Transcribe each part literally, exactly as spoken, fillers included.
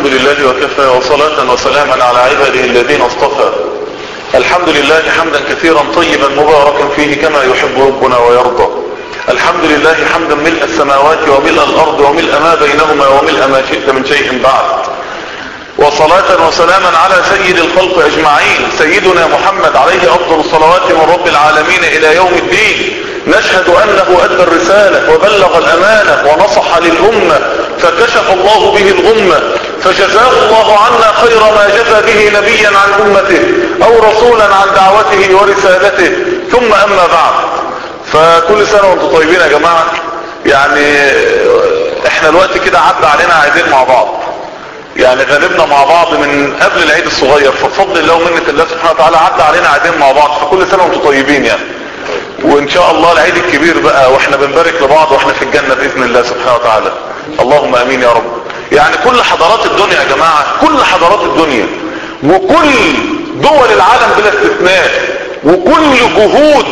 الحمد لله وكفى وصلاة وسلاما على عباده الذين اصطفى. الحمد لله حمدا كثيرا طيبا مباركا فيه كما يحب ربنا ويرضى. الحمد لله حمدا ملء السماوات وملء الارض وملء ما بينهما وملء ما شئت من شيء بعد. وصلاة وسلاما على سيد الخلق اجمعين سيدنا محمد عليه افضل الصلوات من رب العالمين الى يوم الدين. نشهد انه ادى الرسالة وبلغ الامانة ونصح للامة فكشف الله به الغمة فجزاه الله عنا خير ما جزى به نبيا عن امته او رسولا عن دعوته ورسالته. ثم اما بعد، فكل سنة وانتم طيبين يا جماعة. يعني احنا الوقت كده عدى علينا عايزين مع بعض، يعني غالبنا مع بعض من قبل العيد الصغير، فبفضل الله ومنة الله سبحانه وتعالى عدى علينا عايزين مع بعض، فكل سنة وانتم طيبين يعني. وان شاء الله العيد الكبير بقى واحنا بنبارك لبعض واحنا في الجنة باذن الله سبحانه وتعالى. اللهم امين يا رب. يعني كل حضارات الدنيا يا جماعة، كل حضارات الدنيا وكل دول العالم بلا استثناء وكل جهود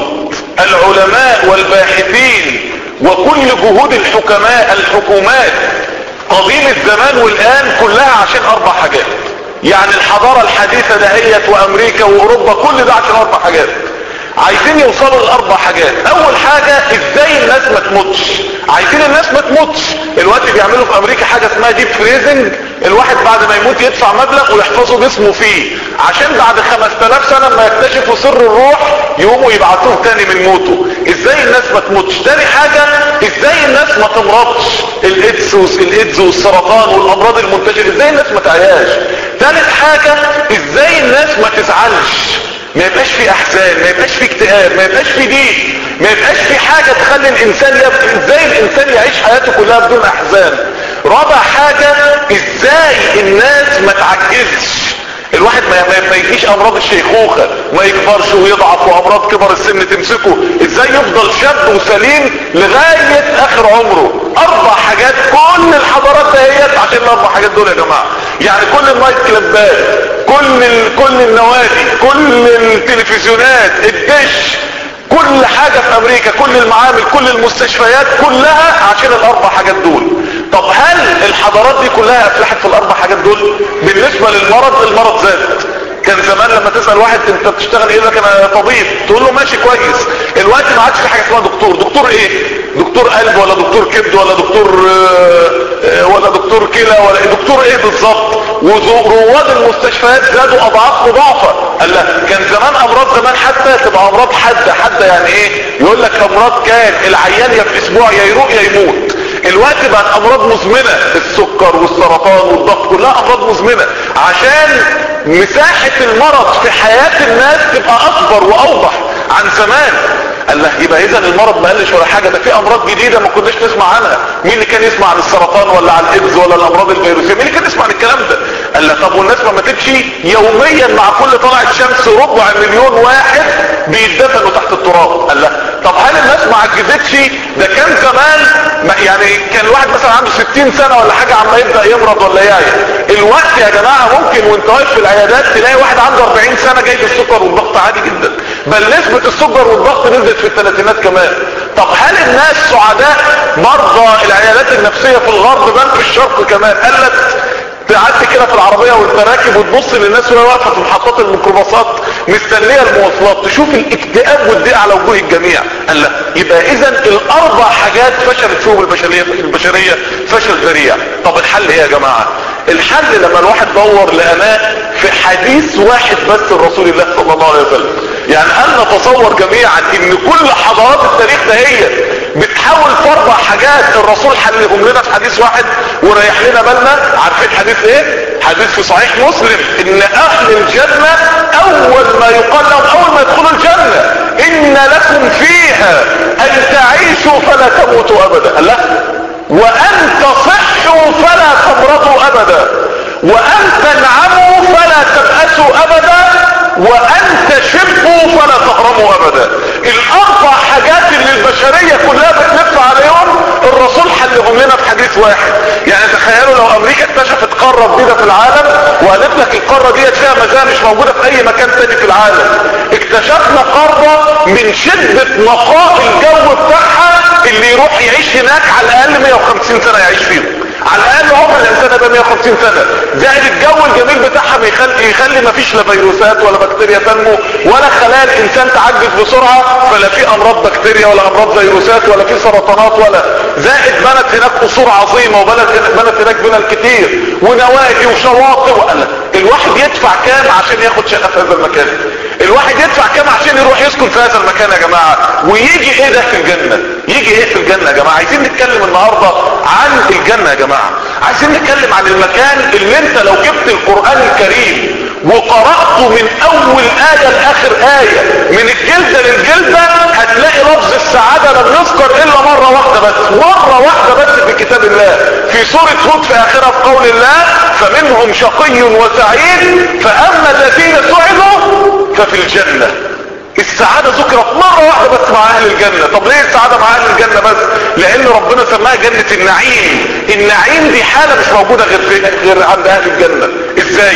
العلماء والباحثين وكل جهود الحكماء الحكومات قديم الزمان والآن كلها عشان أربع حاجات. يعني الحضارة الحديثة دهيت وأمريكا وأوروبا كل ده عشان أربع حاجات. عايزين يوصلوا لأربع حاجات. أول حاجة إزاي الناس ما تموتش. عايزين الناس ما تموتش. الوقت بيعملوا في أمريكا حاجة اسمها ديب فريزنج، الواحد بعد ما يموت يدفع مبلغ ويحفظوا جسمه فيه عشان بعد خمسة آلاف سنة ما يكتشفوا سر الروح يقوموا يبعثوه تاني من موته. ازاي الناس ما تموتش. تاني حاجة ازاي الناس ما تمرضش، الايدز الايدز والسرطان والامراض المنتشرة ازاي الناس ما تعياش. تالت حاجة ازاي الناس ما تزعلش، ما يبقاش في احزان، ما يبقاش في اكتئاب، ما يبقاش في ضيق، ما يبقاش في حاجة تخلي الانسان يبقى ازاي الانسان يعيش حياته كلها بدون احزان. رابع حاجة ازاي الناس ما تعجزش، الواحد ما, ما يجيش امراض الشيخوخة ما يكبرش ويضعف وامراض كبر السن تمسكه، ازاي يفضل شاب وسليم لغاية اخر عمره. اربع حاجات كل الحضارات دهيت عشان الاربع حاجات دول يا جماعة. يعني كل النايت كلابات، كل ال... كل النوادي، كل التلفزيونات، الدش، كل حاجة في امريكا، كل المعامل، كل المستشفيات كلها عشان الاربع حاجات دول. طب هل الحضارات دي كلها افلحت في الاربع حاجات دول؟ بالنسبة للمرض، المرض زاد. كان زمان لما تسأل واحد انت بتشتغل ايه لك انا طبيب تقول له ماشي كويس. الوقت ما عادش في حاجة اسمها دكتور. دكتور ايه؟ دكتور قلب ولا دكتور كبد ولا دكتور آه ولا دكتور كلى ولا دكتور ايه بالظبط. ورواد المستشفيات زادوا اضعاف مضاعفة. قال لا كان زمان امراض زمان حتى تبقى امراض حادة. حادة يعني ايه؟ يقول لك امراض كان العيان يا في اسبوع يا يروق يا يموت. الوقت بقت امراض مزمنة، السكر والسرطان والضغط كلها امراض مزمنة عشان مساحة المرض في حياة الناس تبقى اكبر واوضح عن زمان. قال له يبقى اذا المرض ما قلش ولا حاجة، ده في امراض جديدة ما كناش نسمع عنها. مين اللي كان يسمع عن السرطان ولا عن الايدز ولا الامراض الفيروسية؟ مين اللي كان يسمع عن الكلام ده؟ قال له طب والناس ما ماتتش؟ يوميا مع كل طلعة شمس ربع مليون واحد بيتدفنوا تحت التراب. قال له طب هل الناس ما عجزتش؟ ده كان زمان يعني كان الواحد مثلا عنده ستين سنة ولا حاجة عما يبدأ يمرض ولا يعيا. الوقت يا جماعة ممكن وانت واقف في العيادات تلاقي واحد عنده اربعين سنة جاي بالسكر والضغط عادي جدا، بل نسبة السكر والضغط نزلت في الثلاثينات كمان. طب هل الناس سعداء؟ مرضى العيادات النفسية في الغرب بل في الشرق كمان قلت. تعدي كده في العربية وانت راكب وتبص للناس وهي واقفة في محطات الميكروباصات مستنية المواصلات تشوف الاكتئاب والضيق على وجوه الجميع. قال لا يبقى اذا الاربع حاجات فشلت فيهم البشرية البشرية فشل ذريع. طب الحل ايه يا جماعة؟ الحل لما الواحد دور لقناه في حديث واحد بس الرسول الله صلى الله عليه وسلم. يعني ان نتصور جميعا ان كل حضارات التاريخ ده هي بتحاول في اربع حاجات الرسول حلهم لنا في حديث واحد وريح لنا بالنا. عارفين حديث ايه؟ حديث في صحيح مسلم ان اهل الجنة اول ما يقال لهم اول ما يدخلوا الجنة ان لكم فيها ان تعيشوا فلا تموتوا ابدا. الله. وان تصحوا فلا تمرضوا ابدا، وان تنعموا فلا تبأسوا ابدا، وان تشبوا فلا تهرموا ابدا. الاربع حاجات اللي البشرية كلها بتلف عليهم الرسول حلهم لنا في حديث واحد. يعني تخيلوا لو امريكا اكتشفت قارة جديدة في العالم وقالت لك القارة دي فيها مزايا مش موجودة في اي مكان تاني في العالم. اكتشفنا قارة من شدة نقاء الجو بتاعها اللي يروح يعيش هناك على الاقل مية وخمسين سنة يعيش فيهم. على الاقل عمر الانسان يبقى مية وخمسين سنة، زائد الجو الجميل بتاعها بيخلي يخلي ما فيش لا فيروسات ولا بكتيريا تنمو ولا خلايا الانسان تعجز بسرعة، فلا في امراض بكتيريا ولا امراض فيروسات ولا في سرطانات ولا، زائد بنت هناك قصور عظيمة وبنت بنت هناك بنى كتير ونوادي وشواطئ وقال الواحد يدفع كام عشان ياخد شقة في هذا المكان؟ الواحد يدفع كام عشان يروح يسكن في هذا المكان يا جماعة؟ ويجي ايه ده في الجنة؟ يجي ايه في الجنة يا جماعة؟ عايزين نتكلم النهاردة عن الجنة يا جماعة، عايزين نتكلم عن المكان اللي انت لو جبت القرآن الكريم وقرأته من اول آية لاخر آية من الجلدة للجلدة هتلاقي لفظ السعادة لم يذكر الا مرة واحدة بس، مرة واحدة بس في كتاب الله، في سورة هود في اخرها في قول الله فمنهم شقي وسعيد فاما الذين سعدوا ففي الجنة. السعادة ذكرت مرة واحدة بس مع اهل الجنة. طب ليه السعادة مع اهل الجنة بس؟ لان ربنا سماها جنة النعيم. النعيم دي حالة مش موجودة غير في غير عند اهل الجنة. ازاي؟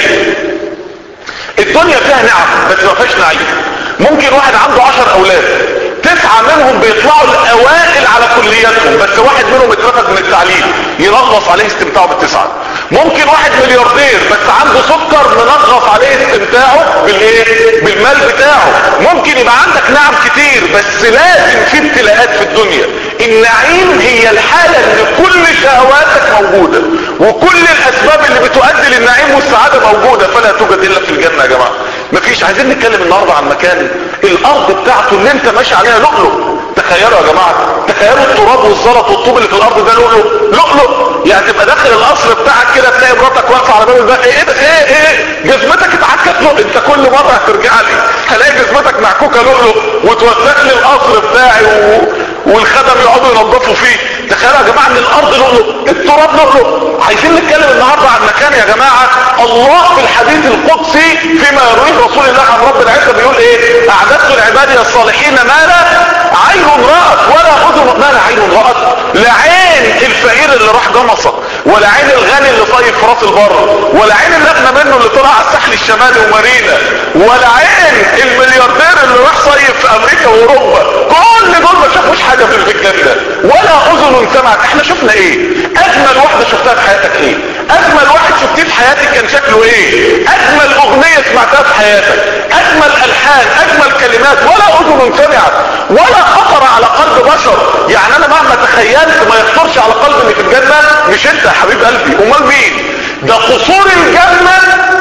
الدنيا فيها نعم بس ما فيهاش نعيم. ممكن واحد عنده عشر اولاد، تسعة منهم بيطلعوا الاوائل على كلياتهم بس واحد منهم اترفد من التعليم، ينغص عليه استمتاعه بالتسعة. ممكن واحد ملياردير بس عنده سكر منغص عليه استمتاعه بالايه؟ بالمال بتاعه. ممكن يبقى عندك نعم كتير بس لازم في ابتلاءات في الدنيا. النعيم هي الحالة اللي كل شهواتك موجودة وكل الاسباب اللي بتؤدي للنعيم والسعادة موجودة، فلا توجد الا في الجنة يا جماعة. مفيش. عايزين نتكلم النهاردة عن مكان الارض بتاعته اللي انت ماشي عليها لؤلؤ. تخيلوا يا جماعة، تخيلوا التراب والزلط والطوب اللي في الارض ده لؤلؤ لؤلؤ. يعني تبقى داخل القصر بتاعك كده تلاقي مراتك واقفه على باب الباب، ايه ده ايه ايه جزمتك اتعكت له، انت كل مره هترجع لي هلاقي جزمتك معكوكه لؤلؤ وتوسخ لي القصر بتاعي و... والخدم يقعدوا ينظفوا فيه. تخيلوا يا جماعه ان الارض لؤلؤ، التراب لؤلؤ. عايزين نتكلم النهارده عن مكان يا جماعه الله في الحديث القدسي فيما يرويه رسول الله عن رب العزه بيقول ايه؟ اعددت لعبادي الصالحين ما لا عين رأت ولا اذن، ما لا عين رأت، لا عين الفقير اللي راح جمصة، ولا عين الغني اللي طايف في راس البر، ولا عين اللي اغنى منه اللي طلع على الساحل الشمالي ومارينا، ولا عين الملياردير اللي راح صيف في امريكا واوروبا. كل دول ما شافوش حاجه في الجنه، ولا اذن سمعت. احنا شفنا ايه؟ اجمل واحده شفتها في حياتك ايه؟ اجمل واحد شفتيه في حياتك كان شكله ايه؟ اجمل اغنيه سمعتها في حياتك، اجمل الحان، اجمل كلمات، ولا اذن سمعت ولا خطر على قلب بشر. يعني انا مهما تخيلت ما يخطرش على قلب اللي في الجنه. مش انت يا حبيب قلبي، امال مين؟ ده قصور الجنه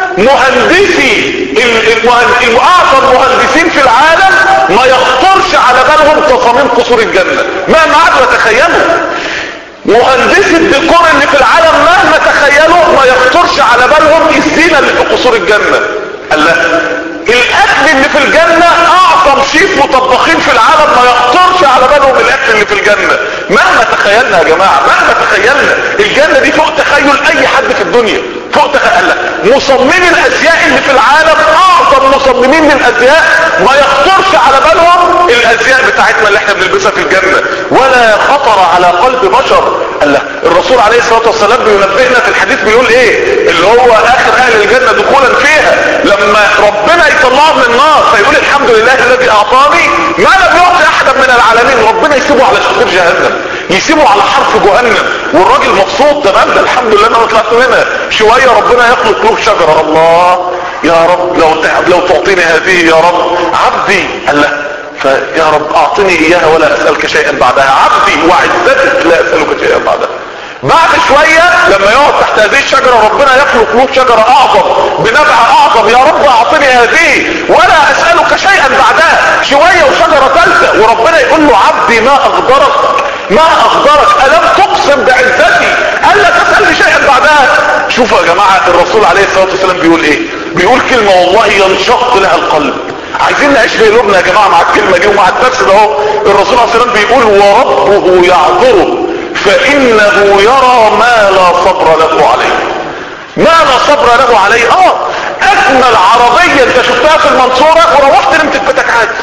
مهندسي الاعظم مهندسين في العالم ما يخطرش على بالهم تصاميم قصور الجنه مهما قعدوا يتخيلوا. مهندسي الديكور اللي في العالم مهما تخيلوا ما يخطرش على بالهم الزينه اللي في قصور الجنه. قال لا، الاكل اللي في الجنة اعظم شيف وطباخين في العالم ما يخطرش على بالهم الاكل اللي في الجنة مهما تخيلنا يا جماعة، مهما تخيلنا. الجنة دي فوق تخيل اي حد في الدنيا، فوق تخيل. مصممين الازياء اللي في العالم اعظم مصممين للازياء ما يخطرش على بالهم الازياء بتاعتنا اللي احنا بنلبسها في الجنة، ولا خطر على قلب بشر. الله، الرسول عليه الصلاة والسلام بينبهنا في الحديث بيقول ايه؟ اللي هو اخر اهل الجنة دخولا فيها لما ربنا يطلعه من النار فيقول الحمد لله الذي اعطاني ما لم يعطي احدا من العالمين. ربنا يسيبه على شقير جهنم، يسيبه على حرف جهنم، والراجل مبسوط تمام، ده الحمد لله انا طلعت منها. شويه ربنا يخلق له شجره. الله يا رب لو لو تعطيني هذه يا رب عبدي. الله، فيا رب اعطني اياها ولا اسالك شيئا بعدها. عبدي وعزتك لا اسالك شيئا بعدها. بعد شوية لما يقعد تحت هذه الشجرة ربنا يخلق له شجرة اعظم بنبع اعظم. يا رب اعطني هذه ولا اسألك شيئا بعدها. شوية وشجرة ثالثة وربنا يقول له عبدي ما اغدرك ما اغدرك الم تقسم بعزتي الا تسألني شيئا بعدها. شوفوا يا جماعة الرسول عليه الصلاة والسلام بيقول ايه؟ بيقول كلمة والله ينشق لها القلب. عايزين نعيش في قلوبنا يا جماعة مع الكلمة دي ومع الدرس ده اهو. الرسول عليه الصلاة والسلام بيقول وربه يعذره فانه يرى ما لا صبر له عليه. ما لا صبر له عليه. اه اجمل عربية انت شفتها في المنصورة وروحت نمت في بيتك عادي.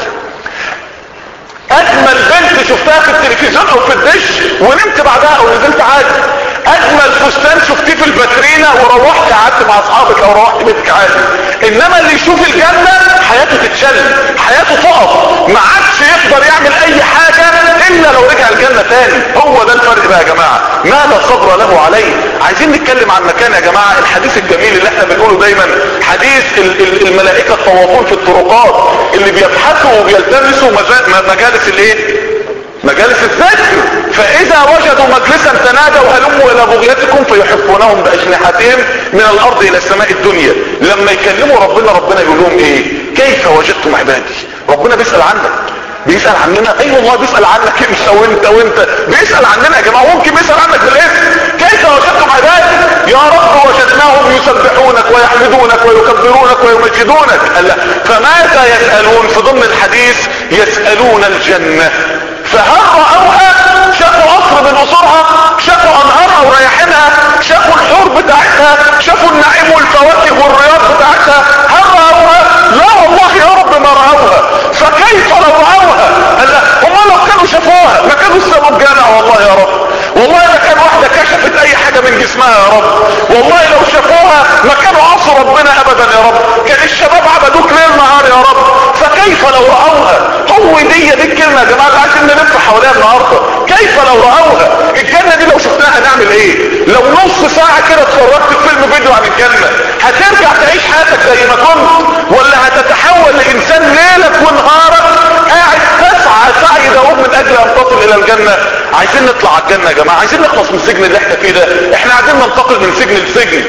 اجمل بنت شفتها في التلفزيون او في الدش ونمت بعدها او نزلت عادي. اجمل فستان شفتيه في الباترينا وروحت قعدت مع اصحابك او روحت بيتك عادي. انما اللي يشوف الجنة حياته تتشل، حياته تقف، ما عادش يقدر يعمل اي حاجة الا لو رجع الجنة تاني. هو ده الفرق الفرق بقى يا جماعة؟ ما لا صبر له عليه. عايزين نتكلم عن مكان يا جماعة، الحديث الجميل اللي احنا بنقوله دايما، حديث الملائكة الطوافون في الطرقات اللي بيبحثوا وبيلتمسوا مجالس الايه؟ مجالس الذكر. فاذا وجدوا مجلسا تنادوا هلموا الى بغيتكم فيحفونهم باجنحتهم من الارض الى السماء الدنيا. لما يكلموا ربنا، ربنا يقول لهم ايه؟ كيف وجدتم عبادي؟ ربنا بيسأل عنك، بيسأل عننا. اي والله بيسأل عنك انت وانت وانت، بيسأل عننا يا جماعة، ممكن بيسأل عنك بالاسم. كيف وجدتم عبادي؟ يا رب وجدناهم يسبحونك ويحمدونك ويكبرونك ويمجدونك. قال لا، فماذا يسألون؟ في ضمن الحديث يسألون الجنة. فهل رأوها؟ شافوا قصر من قصورها، شافوا انهارها وريحينها، شافوا الحور بتاعتها، شافوا النعيم والفواكه والرياض بتاعتها. هل رأوها؟ لا والله يا رب ما رأوها. فكيف لو رأوها؟ قال لا، هم لو كانوا شافوها ما كانوا سابوا الجامع. والله يا رب، والله ما كان واحدة كشفت اي حاجة من جسمها يا رب. والله لو شافوها ما كانوا عصوا ربنا ابدا يا رب. كان الشباب عبدوك ليل نهار يا رب. فكيف لو رأوها؟ هو دي دي الكلمة يا جماعة اللي عايزين نلف حواليها النهاردة. كيف لو رأوها؟ الجنة دي لو شفناها هنعمل ايه؟ لو نص ساعة كده اتفرجت في فيلم فيديو عن الجنة، هترجع تعيش حياتك زي ما كنت، ولا هتتحول لانسان ليلك ونهارك قاعد تسعى سعي دؤوب من اجل ان تصل الى الجنة؟ عايزين نطلع على الجنة يا جماعة، عايزين نخلص من السجن اللي احنا فيه ده. احنا عايزين ننتقل من سجن لسجن.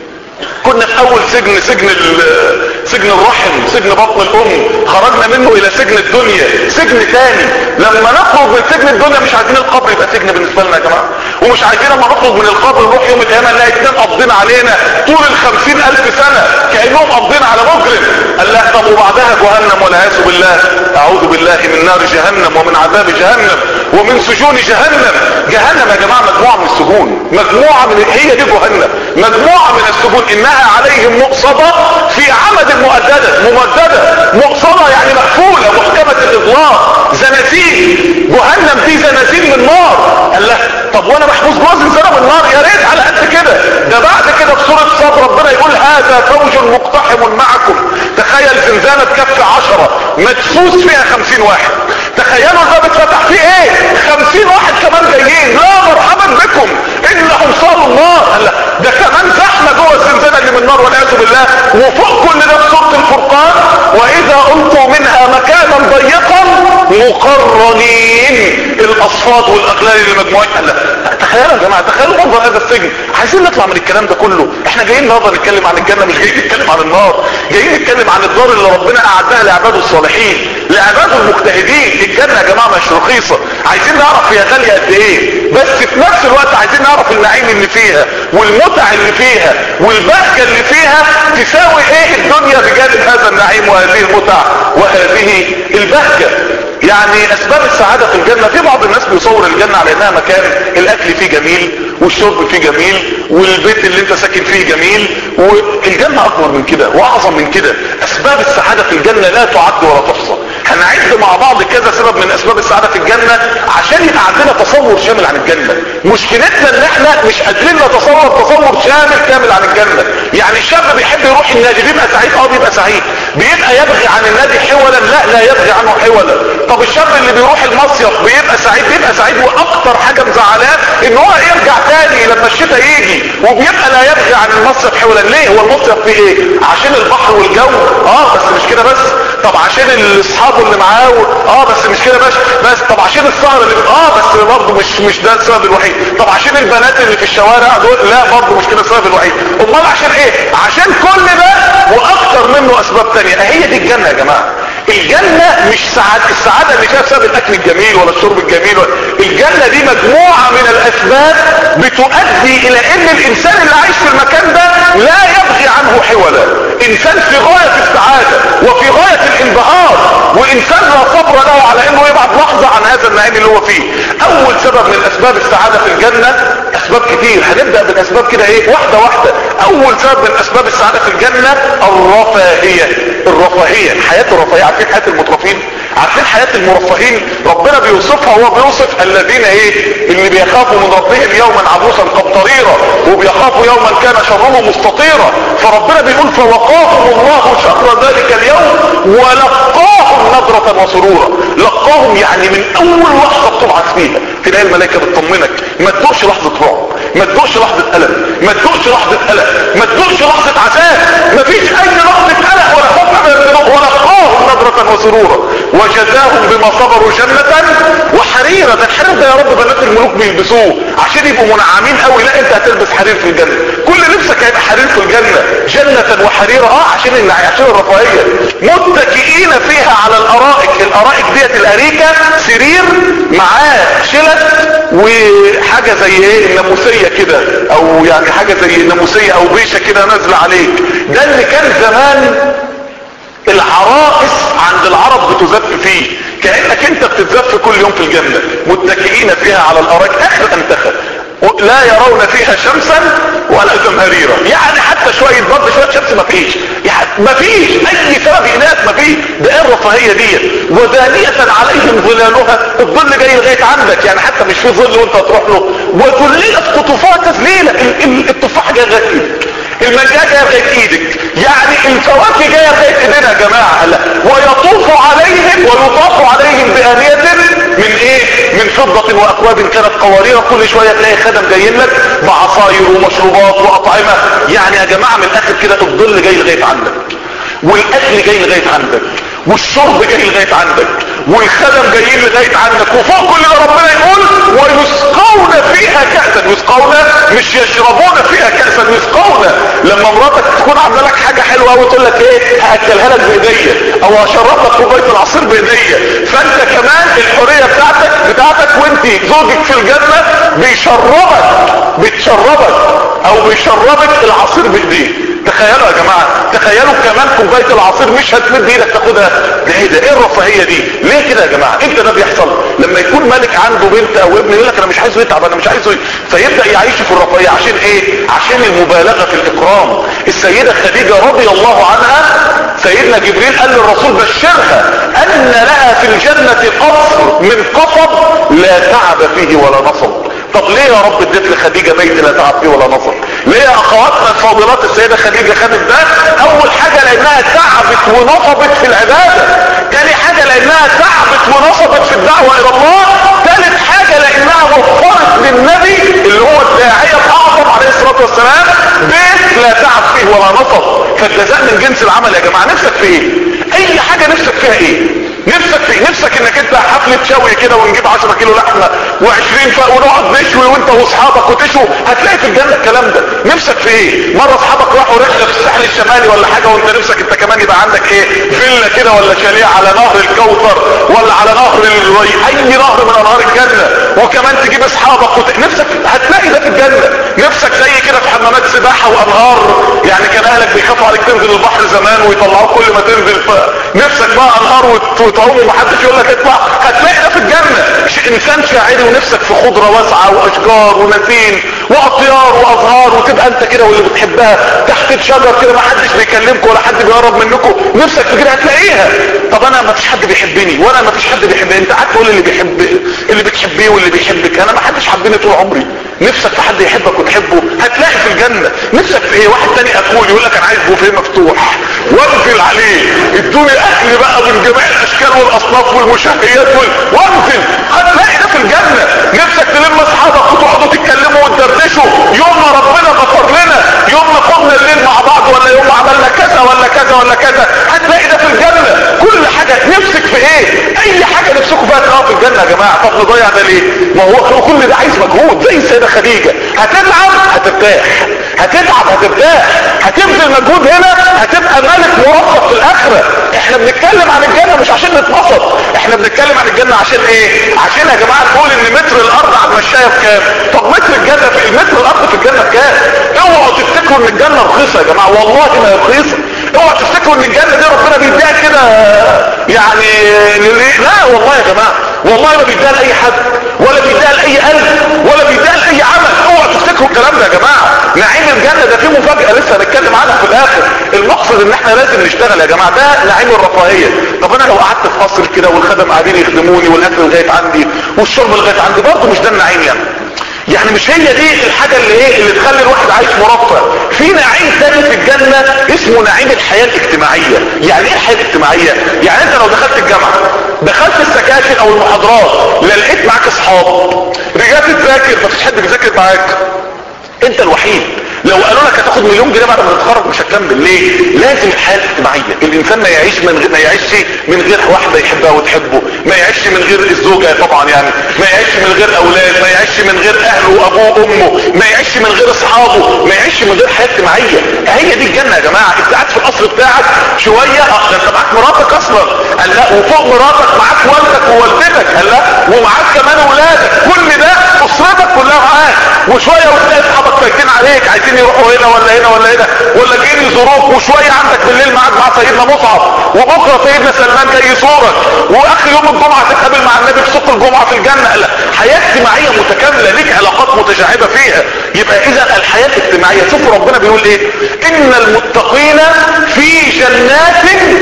كنا في اول سجن، سجن سجن الرحم، سجن بطن الام، خرجنا منه الى سجن الدنيا، سجن تاني. لما نخرج من سجن الدنيا مش عايزين القبر يبقى سجن بالنسبة لنا يا جماعة، ومش عايزين لما نخرج من القبر نروح يوم القيامة نلاقي اتنين قابضين علينا طول الخمسين الف سنة كأنهم قابضين على مجرم. قال لا، طب وبعدها جهنم والعياذ بالله، اعوذ بالله من نار جهنم ومن عذاب جهنم ومن سجون جهنم. جهنم يا جماعة مجموعة من السجون، مجموعة من، هي دي جهنم، مجموعة من السجون. انها عليهم مؤصدة في عمد مؤددة، ممددة، مؤصدة يعني مقفولة محكمة الاغلاق، زنازين. جهنم دي زنازين من نار. قال له طب وانا محبوس جوه زنزانة من نار؟ يا ريت على قد كده. ده بعد كده في سورة صاد ربنا يقول هذا فوج مقتحم معكم. تخيل زنزانة تكفي عشرة مدفوس فيها خمسين واحد، تخيلوا الباب اتفتح فيه ايه؟ خمسين واحد كمان جايين، لا مرحبا بكم انهم صالوا النار. قال له ده كمان زحمة جوه الزنزانة اللي من النار والعياذ بالله. وفوق كل ده في سورة الفرقان واذا القوا منها مكانا ضيقا مقرنين، الاصفاد والاغلال اللي مجموعين. قال له تخيلوا يا جماعة، تخيلوا منظر هذا السجن. عايزين نطلع من الكلام ده كله. احنا جايين النهارده نتكلم عن الجنة، مش جايين نتكلم عن النار. جايين نتكلم عن الدار اللي ربنا اعدها لعباده الصالحين، لعباده المجتهدين. الجنة يا جماعة مش رخيصة، عايزين نعرف هي غالية قد ايه، بس في نفس الوقت عايزين نعرف النعيم اللي فيها والمتع اللي فيها والبهجة اللي فيها تساوي ايه الدنيا بجانب هذا النعيم وهذه المتع وهذه البهجة. يعني اسباب السعادة في الجنة، في بعض الناس بيصور الجنة على انها مكان الاكل فيه جميل والشرب فيه جميل والبيت اللي انت ساكن فيه جميل، والجنة اكبر من كده واعظم من كده. اسباب السعادة في الجنة لا تعد ولا تحصى. هنعد مع بعض كذا سبب من اسباب السعادة في الجنة عشان يبقى عندنا تصور شامل عن الجنة. مشكلتنا ان احنا مش قادرين نتصور تصور شامل كامل عن الجنة. يعني الشاب بيحب يروح النادي بيبقى سعيد، اه بيبقى سعيد. بيبقى يبغي عن النادي حولا؟ لا لا يبغي عنه حولا. طب الشاب اللي بيروح المصيف بيبقى سعيد؟ بيبقى سعيد، واكتر حاجة مزعلاه ان هو يرجع تاني لما الشتاء يجي، وبيبقى لا يبغي عن المصيف حولا. ليه؟ هو المصيف فيه ايه؟ عشان البحر والجو؟ اه بس مش كده بس. طب عشان الاصحاب اللي معاه؟ اه بس مش كده بس. بس طب عشان السهر اللي اه بس برضه مش مش ده السبب الوحيد. طب عشان البنات اللي في الشوارع دول؟ لا برضه مش كده السبب الوحيد. امال عشان ايه؟ عشان كل ده واكتر منه اسباب تانية. هي دي الجنة يا جماعة. الجنة مش سعادة، السعادة اللي فيها بسبب الاكل الجميل ولا الشرب الجميل ولا. الجنة دي مجموعة من الاسباب بتؤدي الى ان الانسان اللي عايش في المكان ده لا يبغي عنه حولا. انسان في غاية السعادة وفي غاية الانبهار، وانسان لا صبر له على انه يبعد لحظة عن هذا النعيم اللي هو فيه. اول سبب من اسباب السعادة في الجنة، اسباب كتير، هنبدأ بالاسباب كده ايه واحدة واحدة. اول سبب من اسباب السعادة في الجنة الرفاهية. الرفاهية، حياة الرفاهية. عارفين حياة المترفين؟ عارفين حياة المرفهين؟ ربنا بيوصفها وهو بيوصف الذين ايه؟ اللي بيخافوا من ربهم يوما عبوسا قمطريرا، وبيخافوا يوما كان شره مستطيرا. فربنا بيقول فوقاهم الله شر ذلك اليوم ولقاهم نضرة وسرورا. لقاهم يعني من اول لحظة تبعث فيها تلاقي الملائكة بتطمنك، ما تدوقش لحظة رعب، ما تدوقش لحظة قلق، ما تدوقش لحظة قلق، ما تدوقش لحظة عذاب، ما فيش اي لحظة قلق ولا خوف من الذنوب، ولقاهم نظرة وسرورا وجزاهم بما صبروا جنة وحريرا. ده الحرير ده يا رب بنات الملوك بيلبسوه عشان يبقوا منعمين قوي، لا انت هتلبس حرير في الجنة، كل لبسك هيبقى حرير في الجنة، جنة وحريرا. اه عشان عشان الرفاهية. متكئين فيها على الارائك، الارائك ديت الاريكة سرير معاه شلت وحاجة زي ايه ناموسية كده، او يعني حاجة زي ناموسية او بيشة كده نازلة عليك. ده اللي كان زمان العرائس عند العرب بتزف فيه، كأنك انت بتتزف كل يوم في الجنة. متكئين فيها على الارائك اخر انتخب لا يرون فيها شمسا ولا زمهريرا، يعني حتى شوية برد شوية شمس ما فيش، يعني ما فيش اي سبب اناث ما فيش. ده ايه الرفاهية دي؟ ودانية عليهم ظلالها، الظل جاي لغاية عندك، يعني حتى مش في ظل وانت هتروح له. وذللت قطوفها تذليلا، التفاح جاي لغاية ايدك، المانجا جايه لغايه ايدك، يعني الفواكه جايه لغايه ايدينا يا جماعه. لا ويطوف عليهم ويطاف عليهم بآنية من ايه؟ من فضة واكواب كانت قوارير. كل شويه تلاقي خدم جايين لك بعصاير ومشروبات واطعمه. يعني يا جماعه من الاخر كده الظل جاي لغايه عندك، والاكل جاي لغايه عندك، والشرب جاي لغايه عندك، والخدم جايين لغايه عندك. وفوق كل ده ربنا يقول ويسقون فيها كأسا. يسقون مش يشربون فيها كأسا، يسقون. لما مراتك تكون عامله لك حاجه حلوه قوي تقول لك ايه هاكلها لك بايديا او هشرب لك كوبايه العصير بايديا، فانت كمان الحريه بتاعتك بتاعتك وانت زوجك في الجنه بيشربك بتشربك او بيشربك العصير بايديه. تخيلوا يا جماعه، تخيلوا كمان كوبايه العصير مش هتمد ايدك تاخدها. ده ايه ده؟ ايه الرفاهيه دي؟ ليه كده يا جماعه؟ امتى ده بيحصل؟ لما يكون ملك عنده بنت او ابن يقول لك انا مش عايزه يتعب، انا مش عايزه، فيبدا يعيش في الرفاهيه. عشان ايه؟ عشان المبالغه في الاكرام. السيده خديجه رضي الله عنها سيدنا جبريل قال للرسول بشرها ان لها في الجنه قصر من قصب لا تعب فيه ولا نصب. طب ليه يا رب اديت لخديجه بيت لا تعب فيه ولا نصب؟ ليه يا اخواتنا الفاضلات السيده خديجه خدت ده؟ اول حاجه لانها تعبت ونصبت في العباده، تاني حاجه لانها تعبت ونصبت في الدعوه الى الله، ثالث حاجه لانها وفرت للنبي اللي هو الداعيه الاعظم عليه الصلاه والسلام بيت لا تعب فيه ولا نصب. فالجزاء من جنس العمل يا جماعه. نفسك في ايه؟ اي حاجه نفسك فيها ايه؟ نفسك في نفسك انك انت حفلة شوي كده ونجيب عشرة كيلو لحمة وعشرين فوق ونقعد نشوي وانت واصحابك وتشوي، هتلاقي في الجنة الكلام ده. نفسك في ايه؟ مرة اصحابك راحوا رحلة في الساحل الشمالي ولا حاجة وانت نفسك انت كمان يبقى عندك ايه؟ فيلا كده ولا شاليه على نهر الكوثر ولا على نهر الري، اي نهر من انهار الجنة، وكمان تجيب اصحابك وت... نفسك هتلاقي ده في الجنة. نفسك زي كده في حمامات سباحة وانهار، يعني كان اهلك بيخافوا عليك تنزل البحر زمان ويطلعوك كل ما تنزل، ف... نفسك بقى انهار وت... تعوم ومحدش يقول لك اطلع، هتلاقي ده في الجنة. انسان شاعري ونفسك في خضرة واسعة واشجار ونسيم واطيار وازهار، وتبقى انت كده واللي بتحبها تحت الشجر كده، محدش بيكلمكم ولا حد بيقرب منكم، نفسك في كده هتلاقيها. طب انا ما فيش حد بيحبني وانا ما فيش حد بيحبني، انت قاعد تقول اللي بيحب اللي بتحبيه واللي بيحبك، انا ما حدش حبني طول عمري. نفسك في حد يحبك وتحبه، هتلاقي في الجنة. نفسك في ايه؟ واحد تاني اكول يقول لك انا عايز بوفيه مفتوح وانزل عليه، ادوني اكل بقى من جميع الاشكال والاصناف والمشهيات وال... وانزل، هتلاقي ده في الجنة. نفسك تلم اصحابك وتقعدوا تتكلموا وتدردشوا، يوم ما ربنا غفر لنا، يوم ما قمنا الليل مع بعض، ولا يوم ما عملنا كذا ولا كذا ولا كذا، هتلاقي ده في الجنة. كل حاجة نفسك في ايه؟ اي حاجة نفسكم فيها تلاقوها في الجنة يا جماعة. طب نضيع ده ليه؟ ما هو كل ده عايز مجهود. زي السيدة خديجة، هتتعب هترتاح، هتتعب هترتاح، هتبذل مجهود هنا هتبقى ملك مرفه في الاخرة. احنا بنتكلم عن الجنة مش عشان نتبسط، احنا بنتكلم عن الجنة عشان ايه؟ عشان يا جماعة نقول ان متر الارض على المشاية بكام؟ طب متر الجنة في متر الارض في الجنة بكام؟ اوعوا تفتكروا ان الجنة رخيصة يا جماعة، والله ما هي رخيصة. اوعوا تفتكروا ان الجنة دي ربنا بيديها كده يعني لا والله يا جماعة، والله ما بيديها لاي حد ولا بيديها لاي قلب ولا بيديها لاي عمل. اوعوا تفتكروا الكلام ده يا جماعة. نعيم الجنة ده فيه مفاجأة لسه هنتكلم عنها في الاخر. المقصد ان احنا لازم نشتغل يا جماعة، ده نعيم الرفاهية. طب انا لو قعدت في قصر كده والخدم قاعدين يخدموني والاكل لغاية عندي والشرب لغاية عندي، برضه مش ده النعيم يعني. يعني مش هي دي الحاجة اللي ايه اللي تخلي الواحد عايش مرفه. في نعيم تاني في الجنة اسمه نعيم الحياة الاجتماعية. يعني ايه الحياة الاجتماعية؟ يعني انت لو دخلت الجامعة، دخلت السكاشن او المحاضرات، لا لقيت معاك اصحاب، رجعت تذاكر مفيش حد بيذاكر معاك، انت الوحيد. لو قالوا لك هتاخد مليون جنيه بعد ما تتخرج مش هتكمل. ليه؟ لازم الحياه الاجتماعيه. الانسان ما يعيش من غير ما يعيش من غير واحده يحبها وتحبه، ما يعيش من غير الزوجه طبعا يعني، ما يعيش من غير اولاد، ما يعيش من غير اهله وابوه وامه، ما يعيش من غير اصحابه، ما يعيش من غير حياه اجتماعيه. هي دي الجنه يا جماعه. انت قاعد في القصر بتاعك شويه، اه ده انت معاك مراتك اصلا، قال لا، وفوق مراتك معاك والدك ووالدتك، قال لا، ومعاك كمان اولادك، كل ده اسرتك كلها معاك، وشويه وتلاقي اصحابك فايتين عليك عايزين يروحوا هنا ولا هنا ولا هنا ولا جايين يزوروك، وشويه عندك بالليل معاك مع سيدنا مصعب، وبكره سيدنا سلمان جاي يزورك، واخر يوم الجمعه تتقابل مع النبي في سوق الجمعه في الجنه. لا، حياه اجتماعيه متكامله، ليك علاقات متشعبه فيها. يبقى اذا الحياه الاجتماعيه، شوفوا ربنا بيقول ايه، ان المتقين في جنات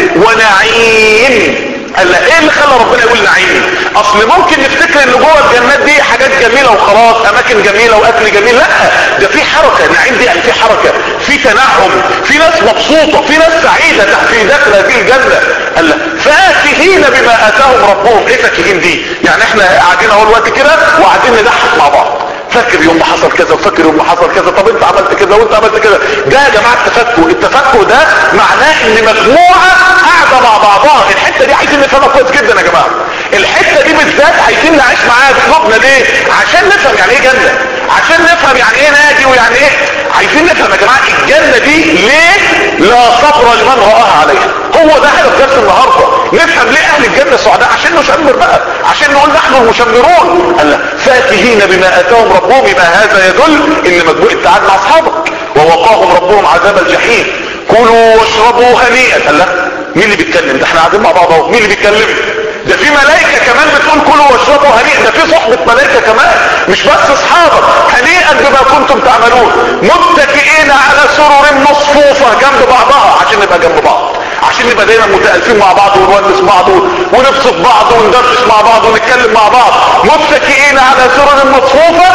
ونعيم. قال لا، ايه اللي خلى ربنا يقول نعيم؟ اصل ممكن نفتكر ان جوه الجنات دي حاجات جميله وخلاص، اماكن جميله واكل جميل. لا، ده في حركه. نعيم دي يعني في حركه، في تنعم، في ناس مبسوطه، في ناس سعيده في داخل هذه الجنه. قال لا، فاكهين بما اتاهم ربهم. ايه فاكهين دي؟ يعني احنا قاعدين اهو الوقت كده وقاعدين نضحك مع بعض، فاكر يوم ما حصل كذا وفاكر يوم ما حصل كذا، طب انت عملت كذا وانت عملت كذا. ده يا جماعه التفكر. التفكر ده معناه ان مجموعه قاعده مع بعضها. الحته دي عايزين نفهمها كويس جدا يا جماعه. الحته دي بالذات عايزين نعيش معاها بقلوبنا. ليه؟ عشان نفهم يعني ايه جنه، عشان نفهم يعني ايه نادي ويعني ايه. عايزين نفهم يا جماعه الجنه دي ليه لا صبر لمن رآها عليها. هو ده هدف درس النهارده، نفهم ليه اهل الجنه سعداء، عشان نشمر بقى، عشان نقول نحن المشمرون. قال لا، فاكهين بما اتاهم ربهم. يبقى هذا يدل ان مجموع التعاد مع اصحابك. ووقاهم ربهم عذاب الجحيم. كلوا واشربوا هنيئا. قال لا، مين اللي بيتكلم؟ ده احنا قاعدين مع بعض اهو، مين اللي بيتكلم؟ ده في ملائكه كمان بتقول كلوا واشربوا هنيئا. ده في صحبه ملائكه كمان، مش بس اصحابك. هنيئا بما كنتم تعملون، متكئين على سرر مصفوفه جنب بعضها، عشان نبقى جنب بعض، عشان نبقى دايما متألفين مع بعض ونونس بعض ونبسط بعض وندردش مع بعض ونتكلم مع بعض. متكئين على سرر مصفوفه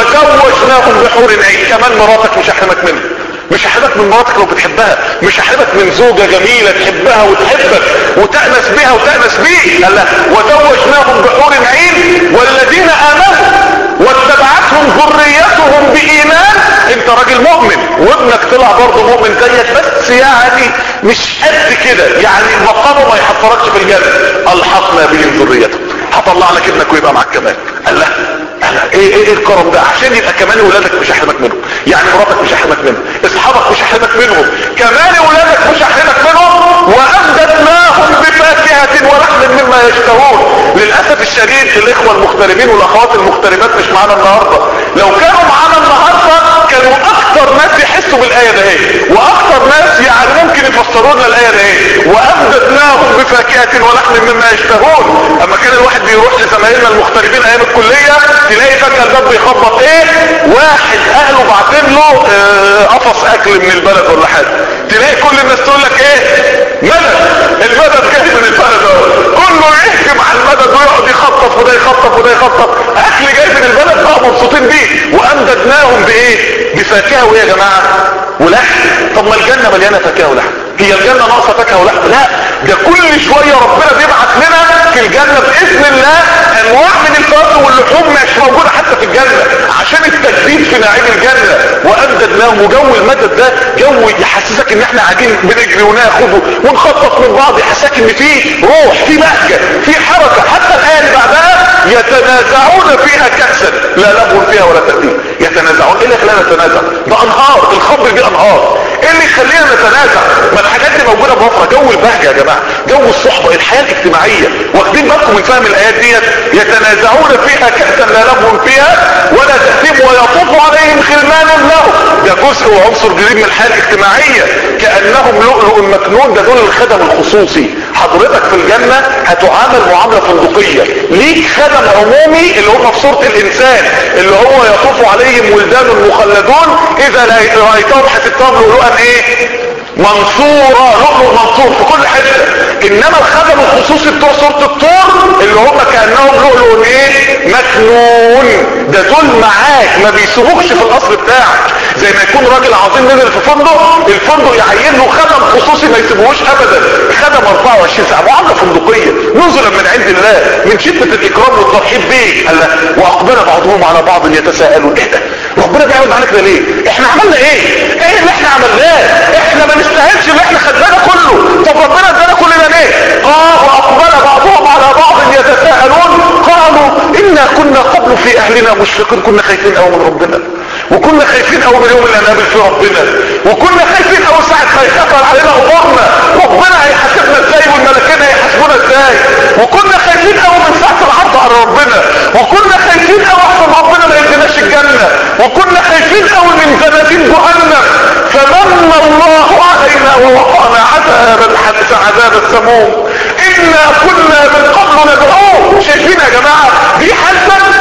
وزوجناهم بحور عين. كمان مراتك مش هحرمك منها، مش هحرمك من مراتك لو بتحبها، مش هحرمك من زوجة جميلة تحبها وتحبك وتأنس بها وتأنس بيه. قال لا، وزوجناهم بحور عين والذين آمنوا واتبعتهم ذريتهم بإيمان. انت راجل مؤمن وابنك طلع برضه مؤمن زيك، بس يعني مش قد كده، يعني مقامه ما يحفركش في الجنة. الحقنا بهم ذريتهم، هطلع لك ابنك ويبقى معاك كمان. قال لا، ايه ايه ايه الكرم ده؟ عشان يبقى كمان ولادك مش هحرمك منهم، يعني مراتك مش هحرمك منهم، اصحابك مش هحرمك منهم، كمان ولادك مش هحرمك منهم. وامددناهم بفاكهة ولحم مما يشتهون. للاسف الشديد الاخوة المغتربين والاخوات المغتربات مش معانا النهارده. لو كانوا معانا النهارده كانوا اكتر ناس يحسوا بالايه ده ايه، واكتر ناس يعني ممكن يفسروا لنا الايه ده ايه. وامددناهم بفاكهة ولحم مما يشتهون. اما كان الواحد بيروح لزمايلنا المغتربين ايام الكليه تلاقي فجأة الباب بيخبط، ايه، واحد اهله بعتين له اه قفص اكل من البلد ولا حاجه، تلاقي كل الناس تقول لك ايه، مدد، المدد جاي من البلد اهو، كله يهجم على المدد ويقعد يخطف وده يخطف وده يخطف، اكل جاي من البلد بقى مبسوطين بيه. وامددناهم بايه؟ بفاكهه. وايه يا جماعه؟ ولحم. طب ما الجنه مليانه فاكهه ولحم، هي الجنه ناقصه فاكهه ولحم؟ لا، ده كل شويه ربنا بيبعت لنا في الجنه باذن الله انواع من الفواكه واللحوم مش موجوده حتى في الجنه، عشان التجديد في نعيم الجنه. وامددناهم. وجو المدد ده جو يحسسك ان احنا قاعدين بنجري وناخد ونخطط من بعض، يحسسك ان في روح، في بهجه، في حركه. حتى الايه اللي بعدها يتنازعون فيها كأسا لا لغو فيها ولا تأثيم. يتنازعون. ايه اللي يخلينا نتنازع؟ ده انهار، الخمر دي انهار. ايه اللي يخلينا نتنازع؟ ما الحاجات دي موجوده بوفره. جو البهجه يا جماعه، جو الصحبه، الحياه الاجتماعيه. واخدين بالكم من فهم الايات ديت؟ يتنازعون فيها كأسا لا لغو فيها ولا تأثيم ويطوف عليهم غلمان لهم. ده جزء وعنصر جديد من الحياه الاجتماعيه. كانهم لؤلؤ مكنون. ده دول الخدم الخصوصي. حضرتك في الجنه هتعامل معامله فندقيه. ليك خدم عمومي اللي هو في سوره الانسان، اللي هو يطوف عليهم ولدان مخلدون اذا رايتهم حسبتهم لؤلؤا ايه، منصورة. لؤلؤ منصور في كل حته. انما الخدم الخصوصي بتوع سوره الطور اللي هم كانهم لؤلؤ ايه، مكنون. ده دول معاك ما بيسيبوكش في القصر بتاعك. زي ما يكون راجل عظيم نزل في فندق، الفندق يعين له خدم خصوصي ما يسيبوهوش ابدا، خدم اربعة وعشرين ساعه، معامله فندقيه نزلا من عند الله من شده الاكرام والترحيب بيه. قال واقبل بعضهم على بعض يتساءلون، ايه ده؟ ربنا بيعمل معانا كده ليه؟ احنا عملنا ايه؟ ايه اللي احنا عملناه؟ احنا ما نستاهلش اللي احنا خدناه كله، طب ربنا ادانا كلنا ليه؟ اه واقبل بعضهم على بعض يتساءلون قالوا انا كنا قبل في اهلنا مشفقين. كنا خايفين قوي من ربنا، وكنا خايفين قوي من اليوم اللي هنقابل فيه ربنا، وكنا خايفين قوي ساعه ما يخفر علينا امورنا ربنا هيحاسبنا ازاي والملائكه هيحاسبونا ازاي، وكنا خايفين قوي من ساعه العرض على ربنا، وكنا خايفين قوي احسن ربنا ما يديناش الجنه، وكنا خايفين قوي من زنازين جهنم. فمن الله علينا ووقعنا عذاب الحبس عذاب السموم انا كنا من قبل ندعوه. شايفين يا جماعه دي حالتك؟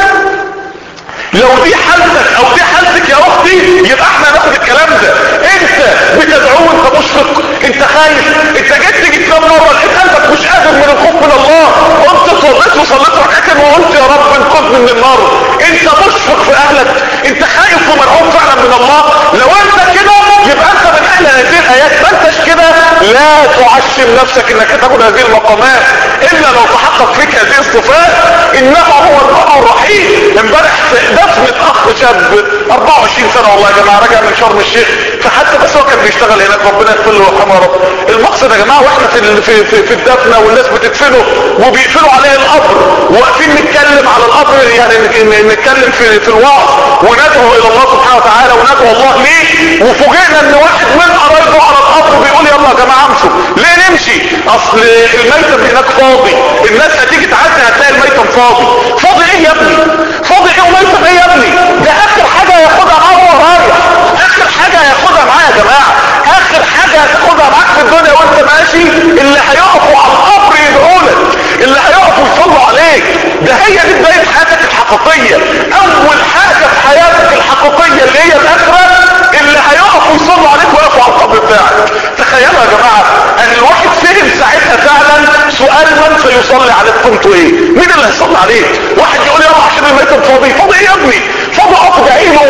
لو دي حالتك او دي حالتك يا اختي يبقى احنا ناخد الكلام ده. انت بتدعوه انت مشفق، انت خايف، انت جيت تيجي تنام مره لقيت قلبك مش قادر من الخوف من الله، قمت صليت وصليت ركعتين وقلت يا رب انقذني من النار. انت مشفق في اهلك، انت خايف ومرعوب فعلا من الله. لو انت كده يبقى انت من اهل هذه الايات. ما انتش كده لا تعشم نفسك انك تاخد هذه المقامات الا لو تحقق فيك هذه الصفات. انه هو البر الرحيم. امبارح دفنة اخ شاب اربعة وعشرين سنة والله يا جماعة، راجع من شرم الشيخ، فحتى بس هو كان بيشتغل هناك ربنا يغفر له ويرحمه يا رب. المقصد يا جماعة واحنا في في في, في الدفنة والناس بتدفنه وبيقفلوا عليه القبر وواقفين نتكلم على القبر، يعني نتكلم في في الوعظ وندعو الى الله سبحانه وتعالى وندعو الله ليه، وفوجئنا ان واحد من قرايبه على القبر بيقول يلا يا جماعة امشوا. ليه نمشي؟ اصل الميتم هناك فاضي، الناس هتيجي تعدي هتلاقي الميتم فاضي. فاضي ايه يا ابني؟ فاضي ايه وميتم ايه يا ابني؟ ده اخر حاجة ياخدها معاه وهو رايح، اخر حاجة ياخدها معاه يا جماعة، اخر حاجة هتاخدها معاك في الدنيا وانت ماشي اللي هيقفوا على القبر يدعولك، اللي هيقفوا يصلوا عليك. ده هي دي بداية حياتك الحقيقية. اول حاجة في حياتك الحقيقية اللي هي الاخرة اللي هيقفوا يصلوا عليك ويقفوا على القبر بتاعك. تخيلوا يا جماعة ان الواحد فهم ساعتها فعلا سؤال من سيصلي عليك كنتوا ايه؟ مين اللي هيصلي عليك؟ واحد يقول يلا عشان الميتم فاضي. فاضي ايه يا ابني؟ فاضي اقف دعيله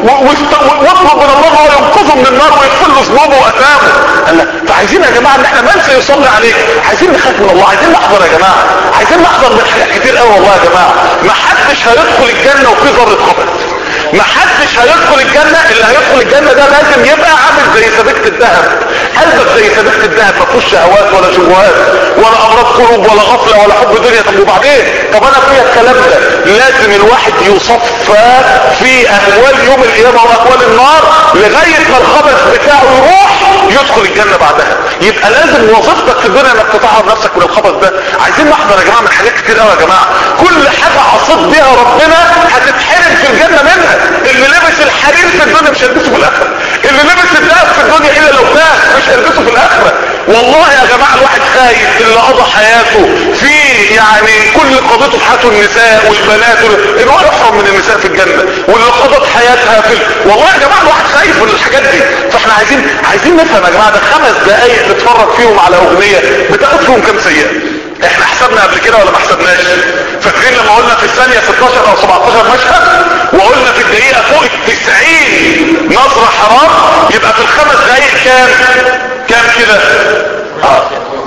واطلب من الله هو ينقذه من النار ويغفر له ذنوبه واثامه. قال لا، فعايزين يا جماعه ان احنا من سيصلي عليك؟ عايزين نخاف من الله، عايزين نحضر يا جماعه، عايزين نحضر من حاجات كتير قوي والله يا جماعه. ما حدش هيدخل الجنه وفي ذره خبث، ما حدش هيدخل الجنة. اللي هيدخل الجنة ده لازم يبقى عامل زي سبيكة الذهب، قلبك زي سبيكة الذهب ما فيهوش شهوات ولا شبهات ولا امراض قلوب ولا غفلة ولا حب دنيا. طب وبعدين؟ طب انا فيها الكلام ده. لازم الواحد يصفى في اهوال يوم القيامة واهوال النار لغاية ما الخبث بتاعه يروح يدخل الجنة بعدها. يبقى لازم وظيفتك في الدنيا انك تطهر نفسك من الخبث ده. عايزين نحضر يا جماعة من حاجات كتير قوي يا جماعة. كل حاجة عصيت بيها ربنا هتتحرم في الجنة منها. اللي لبس الحرير في الدنيا مش هيلبسه في الاخره، اللي لبس الذهب في الدنيا الا لو تاه مش هيلبسه في الاخره. والله يا جماعه الواحد خايف اللي قضى حياته في يعني كل قضيته في حياته النساء والبنات ان هو يحرم من النساء في الجنه، واللي قضت حياتها في ال... والله يا جماعه الواحد خايف من الحاجات دي. فاحنا عايزين عايزين نفهم يا جماعه ده خمس دقائق نتفرج فيهم على اغنيه بتاخد فيهم كام سيئه. احنا حسبنا قبل كده ولا ما حسبناش؟ فاكرين لما قلنا في الثانية ستاشر او سبعتاشر مشهد وقلنا في الدقيقة فوق التسعين نظرة حرام، يبقى في الخمس دقائق كام كام كده؟ اه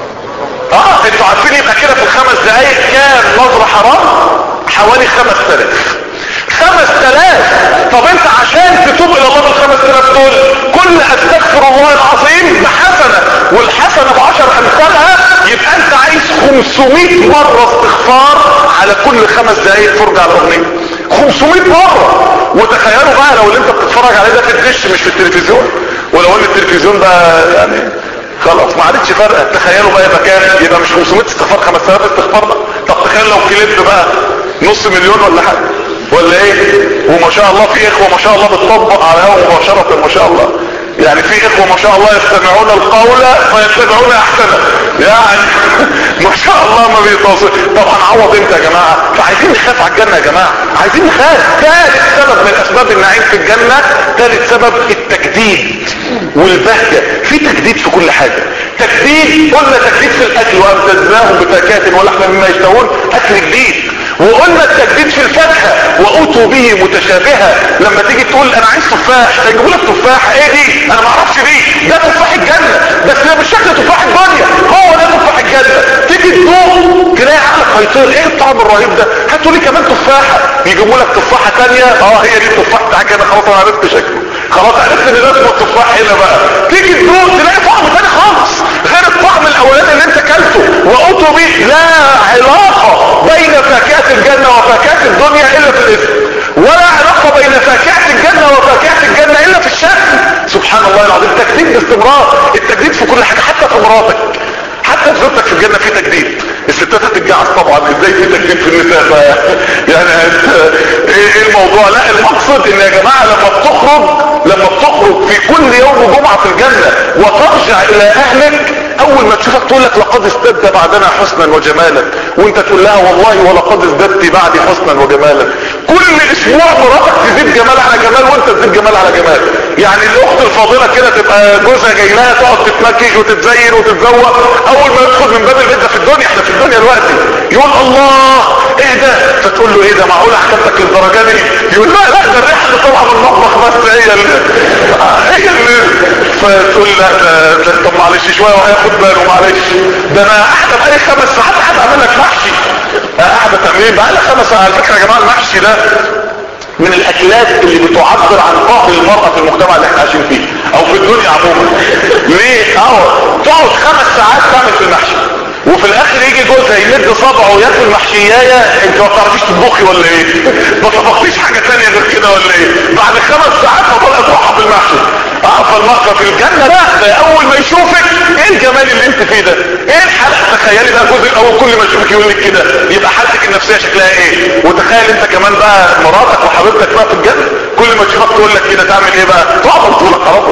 اه انتوا عارفين يبقى كده في الخمس دقائق كام نظرة حرام؟ حوالي خمس تلاف. خمس تلاف. طب انت عشان تتوب الى الله بالخمس تلاف دول كل استغفر الله العظيم بحسنة والحسنة بعشر امثالها، يبقى انت عايز خمسمائة مرة استغفار على كل خمس دقائق فرجة على الاغنية. خمسمائة مرة. وتخيلوا بقى لو اللي انت بتتفرج عليه ده في الدش مش في التلفزيون، ولو ان التلفزيون بقى يعني خلاص ما عادتش فارقه. تخيلوا بقى يبقى كام؟ يبقى مش خمسمائة استغفار، خمس آلاف استغفار بقى. طب تخيل لو كليب بقى نص مليون ولا حاجه ولا ايه؟ وما شاء الله في اخوه ما شاء الله بتطبق على هوا مباشره ما شاء الله. يعني في اخوه ما شاء الله يستمعون القول فيتبعون احسنه، يعني ما شاء الله ما بيتواصل. طب هنعوض امتى يا جماعه؟ فعايزين نخاف على الجنه يا جماعه، عايزين نخاف. ثالث سبب من اسباب النعيم في الجنه، ثالث سبب التجديد والبهجه. في تجديد في كل حاجه. تجديد، قلنا تجديد في الاكل وامتزناهم بفاكهه ولحم مما يشتهون، اكل جديد. وقلنا التجديد في الفاكهه واتوا به متشابهه. لما تيجي تقول انا عايز تفاح هيجيبوا لك تفاحه ايه دي؟ انا ما اعرفش دي، ده تفاح الجنه بس ده مش شكل تفاح الدنيا، هو ده تفاح الجنه. تيجي تدوق تلاقي عقلك هيطير، ايه الطعم الرهيب ده؟ هاتوا لي كمان تفاحه، يجيبوا لك تفاحه ثانيه، اه هي دي التفاح بتاعك انا خلاص انا عرفت شكله، خلاص عرفت ان ده اسمه التفاح هنا بقى. تيجي تدوق تلاقي طعم ثاني خالص غير الطعم الاولاني اللي انت اكلته. واتوا به لا علاقه بين فاكهه الجنه وفاكهه الدنيا الا في الاسم، ولا علاقه بين فاكهه الجنه وفاكهه الجنه الا في الشكل. سبحان الله العظيم، تجديد باستمرار، التجديد في كل حاجه، حتى في مراتك، حتى في زوجتك في الجنه في تجديد. الستات هتتجعص طبعا، ازاي في تجديد في النساء بقى؟ يعني ايه ايه الموضوع؟ لا المقصد ان يا جماعه لما بتخرج لما بتخرج في كل يوم جمعه في الجنه وترجع الى اهلك، اول ما تشوفك تقول لك لقد ازددت بعدنا حسنا وجمالا، وانت تقول لها والله ولقد ازددت بعدي حسنا وجمالا. كل اسبوع مراتك تزيد جمال على جمال وانت تزيد جمال على جمال. يعني الاخت الفاضله كده تبقى جوزها جاي لها تقعد تتمكج وتتزين وتتزوق، اول ما يدخل من باب البيت ده في الدنيا، احنا في الدنيا دلوقتي، يقول الله ايه ده؟ فتقول له ايه ده؟ معقول حكمتك للدرجه دي؟ يقول لا لا ده الريحه اللي طالعه من المطبخ بس هي اللي هي اللي فتقول لا ده, ده طب معلش شويه وهياخد باله، معلش ده انا قاعده بقالي خمس ساعات قاعد اعمل لك محشي، قاعده تعمل بقى لك خمس ساعات. على فكره يا جماعه المحشي ده من الاكلات اللي بتعبر عن طاقه المرأة في المجتمع اللي احنا عايشين فيه او في الدنيا عموما. ليه؟ اه تقعد خمس ساعات تعمل في المحشي وفي الاخر يجي جوزها يمد صبعه وياكل محشيايه، انت ما بتعرفيش تطبخي ولا ايه؟ ما طبختيش حاجه ثانيه غير كده ولا ايه؟ بعد خمس ساعات فضل اطلعها في المحشي. اه فالمقصد في الجنه لا، ده اول ما يشوفك ايه الجمال اللي انت فيه ده؟ ايه الحلقه؟ تخيلي بقى جوزك اول كل ما يشوفك يقول لك كده، يبقى حالتك النفسيه شكلها ايه؟ وتخيل انت كمان بقى مراتك وحبيبتك بقى في الجنه كل ما تشوفك تقول لك كده، تعمل ايه بقى؟ تقعد تقول لك خلاص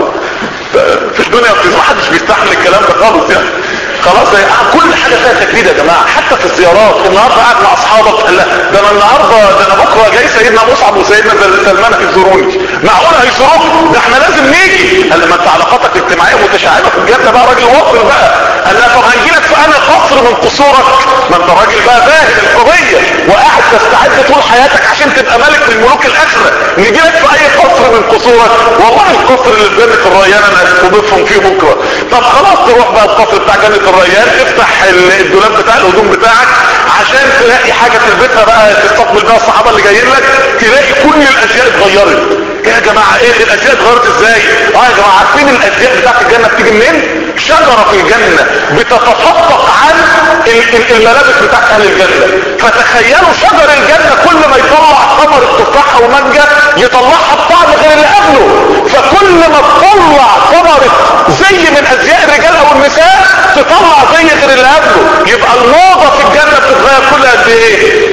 في الدنيا ما حدش بيستحمل الكلام ده خالص يعني. خلاص كل حاجه فيها تجديد يا جماعه. حتى في الزيارات، النهارده قاعد مع اصحابك، لا ده انا النهارده ده انا بكره جاي سيدنا مصعب وسيدنا سلمان هيزوروني، معقول هيزوروك؟ ده احنا لازم نيجي. قال لما انت علاقاتك الاجتماعيه متشعبه في الجنه بقى راجل واصل بقى. قال لا طب هنجي لك في انا قصر من قصورك، ما انت راجل بقى فاهم القضيه وقاعد تستعد طول حياتك عشان تبقى ملك من ملوك الاخره، نيجي لك في اي قصر من قصورك؟ والله القصر اللي في جنه الريان انا هستضيفهم فيه بكره. طب خلاص تروح بقى القصر بتاع جنه الريان، افتح الدولاب بتاع الهدوم بتاعك عشان تلاقي حاجه تلبسها بقى تستقبل بقى الصحابه اللي جايين لك، تلاقي كل الاشياء اتغيرت. يا جماعه ايه الاشياء اتغيرت ازاي؟ اه يا جماعه عارفين الاشياء بتاعت الجنه بتيجي منين؟ شجره في الجنه بتتفقق عن الملابس بتاعت اهل الجنه. فتخيلوا شجر الجنه كل ما يطلع ثمر التفاحه ومانجا يطلعها بطعم غير اللي قبله، فكل ما تطلع ثمره زي من ازياء الرجال او النساء تطلع زي غير اللي قبله. يبقى الموضه في الجنه بتتغير كل قد ايه؟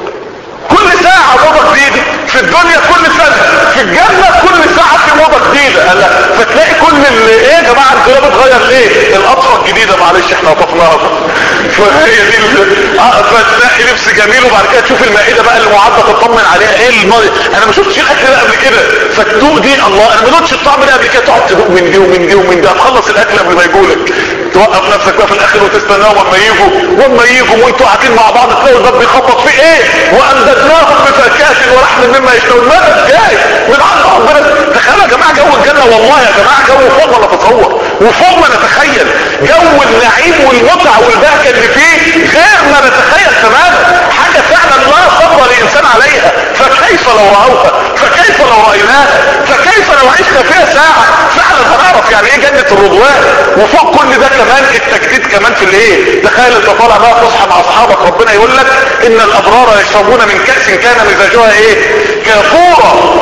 كل ساعه موضه جديده. في الدنيا كل سنه، في الجنه كل ساعه في موضه جديده. قال فتلاقي كل اللي ايه يا جماعه الدولاب اتغير ليه؟ الاطفال الجديده معلش احنا وصفناها فهي دي اه فتلاقي لبس جميل وبعد كده تشوف المائده بقى اللي معده تطمن عليها ايه الماضي. انا ما شفتش الاكل ده قبل كده فتدوق دي، الله انا ما دوقتش الطعم ده قبل كده، تقعد تدوق من دي ومن دي ومن دي، هتخلص الاكل قبل ما يجولك، توقف نفسك بقى في الاخر وتستناهم اما يجوا، واما يجوا وانتوا قاعدين مع بعض تلاقوا الباب بيخبط في ايه؟ وامددناهم بفاكهه ولحم مما يشتهون. ماذا جاي من عند ربنا؟ تخيلوا يا جماعه جو الجنه، والله يا جماعه جو فوق ما نتصور وفوق ما نتخيل. جو النعيم والمتعه والبهجه اللي فيه غير ما نتخيل تماما، حاجه فعلا لا صبر لانسان عليها. فكيف لو راوها؟ فكيف لو رايناها؟ فكيف لو عشنا فيها ساعه؟ فعلا هنعرف يعني ايه جنه الرضوان. وفوق كل ده كمان التجديد كمان في الايه؟ تخيل انت طالع بقى تصحى مع اصحابك ربنا يقول لك ان الابرار يشربون من كاس كان مزاجها ايه؟ كافورا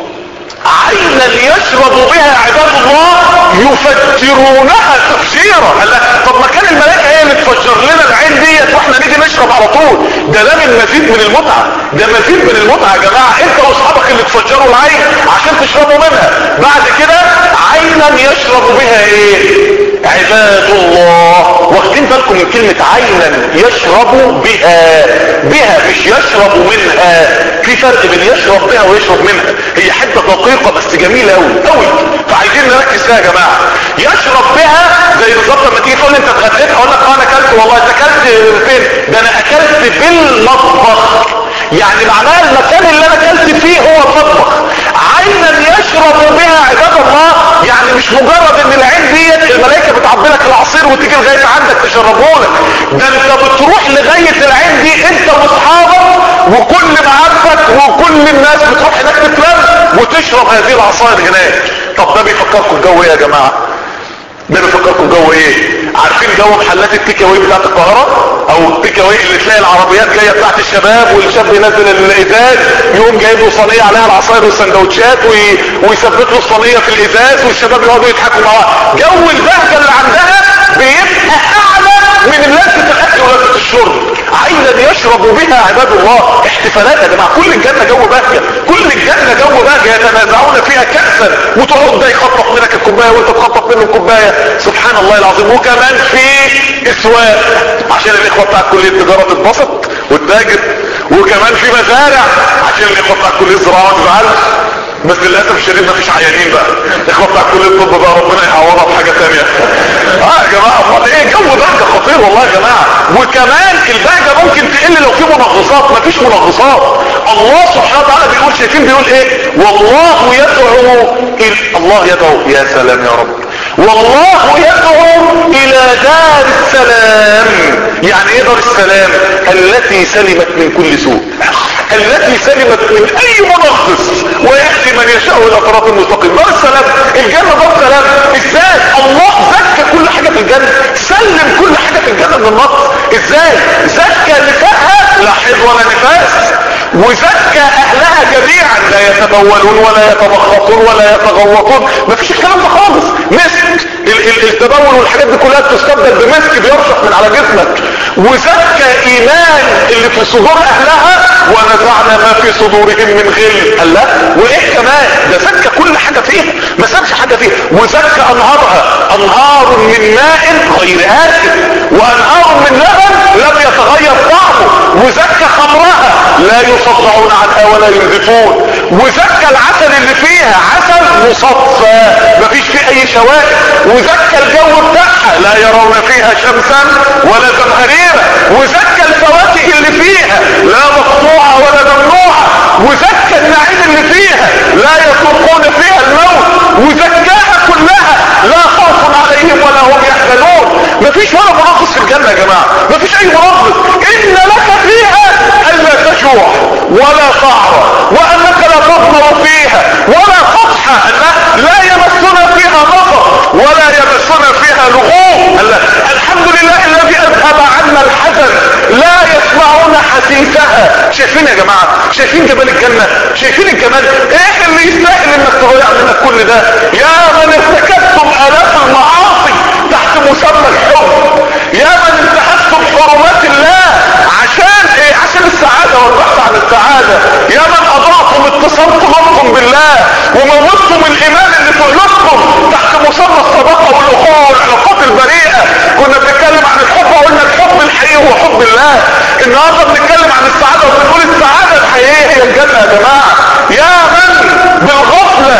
عينا يشرب بها عباد الله يفجرونها تفجيرا. قال لك طب ما كان الملائكه هي اللي تفجر لنا العين ديت واحنا نيجي نشرب على طول؟ ده ده من مزيد من المتعه، ده مزيد من المتعه يا جماعه. انت واصحابك اللي تفجروا العين عشان تشربوا منها. بعد كده عينا يشرب بها ايه؟ عباد الله. واخدين بالكم من كلمه عينا يشرب بها؟ بها مش يشرب منها. في فرق بين يشرب بها ويشرب منها. هي حته دقيقه بس جميله قوي قوي، فعايزين نركز فيها يا جماعه. يشرب بها زي بالظبط لما تيجي تقول لي انت اتغديت، اقول لك اه انا اكلت. والله انت اكلت فين؟ ده انا اكلت بالمطبخ. يعني معناها المكان اللي انا اكلت فيه هو المطبخ. عينا يشرب بها عباد الله، يعني مش مجرد ان العين ديت الملائكه بتعبي لك العصير وتيجي لغايه عندك تشربهولك، ده انت بتروح لغايه العين دي انت واصحابك وكل معارفك وكل الناس بتروح هناك تتلم وتشرب هذه العصائر هناك. طب ده بيفكركم الجو ايه يا جماعه؟ ده بيفكركم جو ايه؟ عارفين جو محلات التيك اواي بتاعت القاهره، او التيك اواي اللي تلاقي العربيات جايه بتاعت الشباب، والشاب ينزل الازاز يقوم جايب له صينيه عليها العصاير والسندوتشات وي... ويثبت له الصينيه في الازاز والشباب يقعدوا يضحكوا معاه. جو البهجه اللي عندها بيبقى اعلى من لذه الاكل ولذه الشرب. عينا يشرب بها عباد الله. احتفالات يا جماعه، كل الجنه جو بهجه، كل الجنه جو بهجه، يتنازعون فيها كاسا وتقعد ده يخطف منك الكوبايه وانت تخطف منه الكوبايه. سبحان الله العظيم. وكمان في اسواق عشان الاخوه بتاع كليه التجاره تتبسط وتتاجر، وكمان في مزارع عشان الاخوه بتاع كليه الزراعه ما تزعلش. بس للاسف الشديد مفيش عيانين بقى. الاخوه بتاع كليه الطب بقى ربنا يعوضها بحاجه ثانيه. اه يا جماعه امال ايه؟ جو بهجه خطير والله يا جماعه. وكمان البهجه ممكن تقل لو في منغصات. مفيش منغصات. الله سبحانه وتعالى بيقول، شايفين بيقول ايه؟ والله يدعو إلى الله يدعو، يا سلام يا رب، والله يدعو الى دار السلام. يعني ايه دار السلام؟ التي سلمت من كل سوء، التي سلمت من اي منغص، ويأتي من يشاء الى صراط مستقيم. دار السلام، الجنة دار السلام. ازاي؟ الله زكى كل حاجة في الجنة، سلم كل حاجة في الجنة من النقص. ازاي؟ زكى نسائها لا حيض ولا نفاس، وزكى اهلها جميعا، لا يتبولون ولا يتمخطون ولا يتغوطون. مفيش الكلام ده خالص. مسك التبول والحاجات دي كلها تستبدل بمسك بيرشح من على جسمك. وزكى ايمان اللي في صدور اهلها، ونزعنا ما في صدورهم من غل. الله، وايه كمان؟ ده زكى كل حاجه فيها، ما سابش حاجه فيها. وزكى انهارها، انهار من ماء غير آسف، وانهار من لبن لم يتغير طعمه. وزكى خمرها، لا يصدعون عنها ولا ينزفون. وزكى العسل اللي فيها، عسل مصفى مفيش فيه اي شوائب. وزكى الجو بتاعها، لا يرون فيها شمسا ولا زمهريرا. وزكى الفواكه اللي فيها، لا مقطوعة ولا ممنوعة. وزكى النعيم اللي فيها، لا يذوقون فيها الموت. وزكاها كلها، لا خوف عليهم ولا هم يحزنون. مفيش ولا منغص في الجنة يا جماعة، مفيش اي منغص. ان لك فيها الا تجوع ولا تعرى، وانك لا تظمأ فيها ولا تضحى، لا يمسنا فيها نصب ولا يمسنا فيها لغوب. الحمد لله الذي اذهب عنا الحزن، لا يسمعون حسيسها. شايفين يا جماعة؟ شايفين جمال الجنة؟ شايفين الجمال؟ ايه اللي يستاهل انك تضيع منك كل ده؟ يا من ارتكبتم الاف المعاصي تحت مسمى الحب، يا من انتهكتم حرمات الله عشان ايه؟ عشان السعادة والبحث عن السعادة. يا من اضعتم اتصال قلوبكم بالله وموتتم الايمان اللي في قلوبكم تحت مسمى الصداقة والاخوة والعلاقات البريئة. كنا بنتكلم عن الحب وقلنا الحب الحقيقي هو حب الله. النهارده بنتكلم عن السعادة وبنقول السعادة الحقيقية هي الجنة يا جماعة. يا من بالغفلة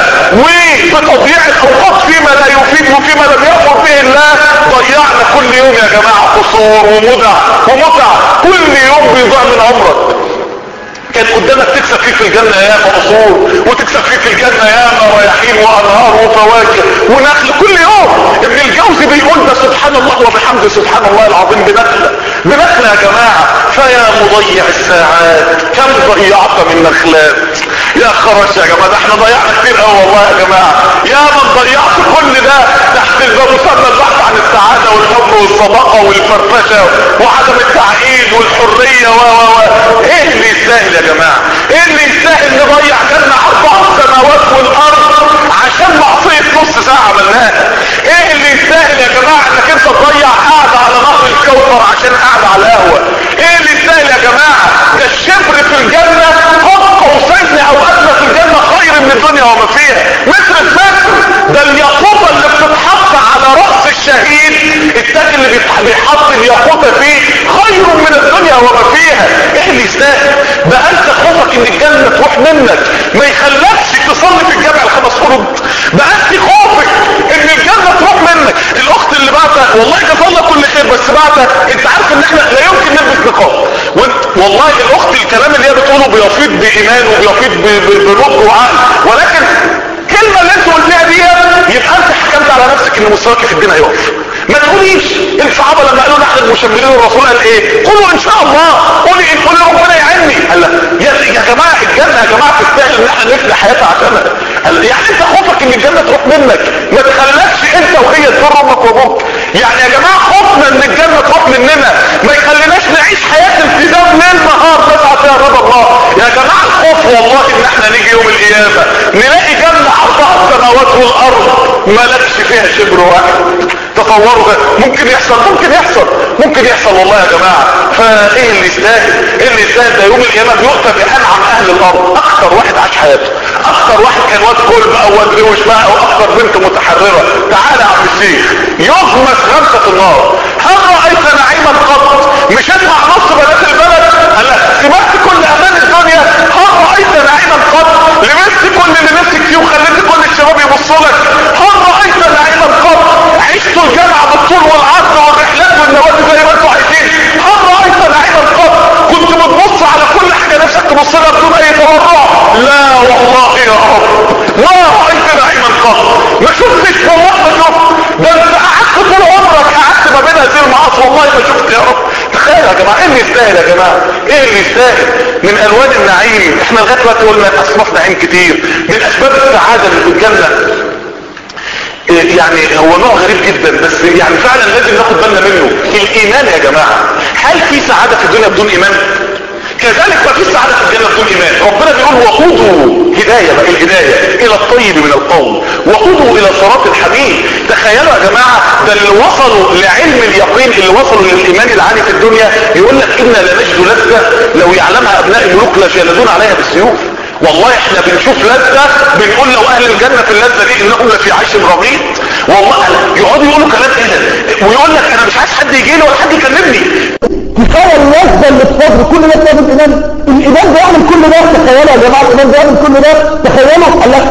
وبتضييع الاوقات فيما لا يفيد وفيما لم يأمر به الله ضيعنا كل يوم يا جماعة قصور ومتع ومتع. كل يوم بيضيع من عمرك. كان قدامك تكسب فيه في الجنة ياما قصور، وتكسب فيه في الجنة ياما رياحين وانهار وفواكه ونخل كل يوم. ابن الجوزي بيقول ده سبحان الله وبحمده سبحان الله العظيم بنخلة بنخلة يا جماعة. فيا مضيع الساعات كم ضيعت من نخلات. يا خرش يا جماعة، ده احنا ضيعنا كتير قوي والله يا جماعة. يا من ضيعت كل ده تحت مسمى البحث عن السعادة والحب والصداقة والفرفشة وعدم التعقيد والحرية و و و ايه اللي يستاهل يا جماعة؟ ايه اللي يستاهل نضيع جنة اربع السماوات والارض عشان معصية نص ساعة عملناها؟ ايه اللي يستاهل يا جماعة انك انت تضيع قاعدة على نهر الكوثر عشان قاعدة على القهوة؟ ايه اللي يستاهل يا جماعة؟ ده الشبر في الجنة قد قوسين او ادنى في الجنة خير من الدنيا وما فيها. متر بمتر. ده الياقوتة اللي بتتحط على رأس الشهيد، التاج اللي بيحط الياقوتة فيه خير من الدنيا وما فيها. ايه اللي يستاهل؟ ده انت خوفك خوفك ان الجنة تروح منك ما يخلكش تصلي في الجامع الخمس فروض؟ بقت خوفك ان الجنة تروح منك. الاخت اللي بعتها والله جزاها الله كل خير، بس بعتها انت عارف ان احنا لا يمكن نلبس نقاب، والله الاخت الكلام اللي هي بتقوله بيفيض بايمان وبيفيض بنضج وعقل، ولكن الكلمة اللي انت قلتها دي يبقى انت حكمت على نفسك ان مستواك في الدين هيقف. ما تقوليش الصحابة لما قالوا نحن المشملين الرسول قال ايه؟ قولوا ان شاء الله، قولي قولي ربنا يعني. قال يا يا جماعة الجنة يا جماعة تستاهل ان احنا نفدي حياتها عشانها. قال يعني انت خوفك ان الجنة تروح منك ما تخلكش انت وهي تضر امك وابوك. يعني يا جماعة خوفنا ان الجنة تروح مننا ما يخليناش نعيش حياة التزام ليل نهار نسعى فيها رضا الله. يا جماعة الخوف والله ان احنا نيجي يوم القيامة نلاقي جنة عرضها السماوات والارض مالكش فيها شبر واحد. تصوروا ده ممكن يحصل؟ ممكن يحصل ممكن يحصل والله يا جماعة. فايه اللي يستاهل؟ ايه اللي يستاهل؟ ده يوم القيامة بيؤتى بانعم اهل الارض، اكثر واحد عاش حياته، اكثر واحد كان واد كلب او واد روش بقى او اكثر بنت متحررة. تعالى يا عم الشيخ يغمس غمسة النار. هل رأيت نعيما قط؟ مشيت مع نص بنات البلد قال لك سمعت كل امان الدنيا. هل رأيت نعيما قط؟ لبست كل اللي نفسك فيه وخليت كل الشباب يبصوا لك. هل رأيت نعيما قط؟ عشتوا الجامعة بالطول والعرض والرحلات والنوادي زي ما انتوا عايزين. هل رأيت نعيما قط؟ كنت بتبص على كل حاجة نفسك تبص لها بدون اي تورع؟ لا والله يا رب ما رأيت نعيما قط. ما شفتش والله ما شفت. ده انت قعدت طول عمرك قعدت ما بين هذه المعاصي والله ما شفت يا رب. تخيل يا جماعة ايه اللي يستاهل يا جماعة؟ ايه اللي يستاهل من الوان النعيم؟ احنا لغاية دلوقتي قلنا اصناف نعيم كتير. من اسباب السعادة اللي في الجنة يعني هو نوع غريب جدا بس يعني فعلا لازم ناخد بالنا منه، الايمان يا جماعة. هل في سعادة في الدنيا بدون ايمان؟ كذلك ما في سعادة في الجنة بدون ايمان. ربنا بيقول وقودوا هداية بقى، الهداية الى الطيب من القول وقودوا الى صراط الحميد. تخيلوا يا جماعة ده اللي وصلوا لعلم اليقين، اللي وصلوا للايمان العالي في الدنيا يقول لك انا لنجد لذة لو يعلمها ابناء الملوك لجلدون عليها بالسيوف. والله احنا بنشوف لذة بنقول لو اهل الجنة في اللذة دي انهم لفي عيش رغيد. والله يقعدوا يقولوا كلام كده ويقول لك انا مش عايز حد يجي لي ولا حد يكلمني. كفايه اللذة اللي في صدر كل ده بسبب الايمان. الايمان بيعمل كل ده. تخيلوا يا جماعه الايمان بيعمل كل ده. تخيلوا قال لك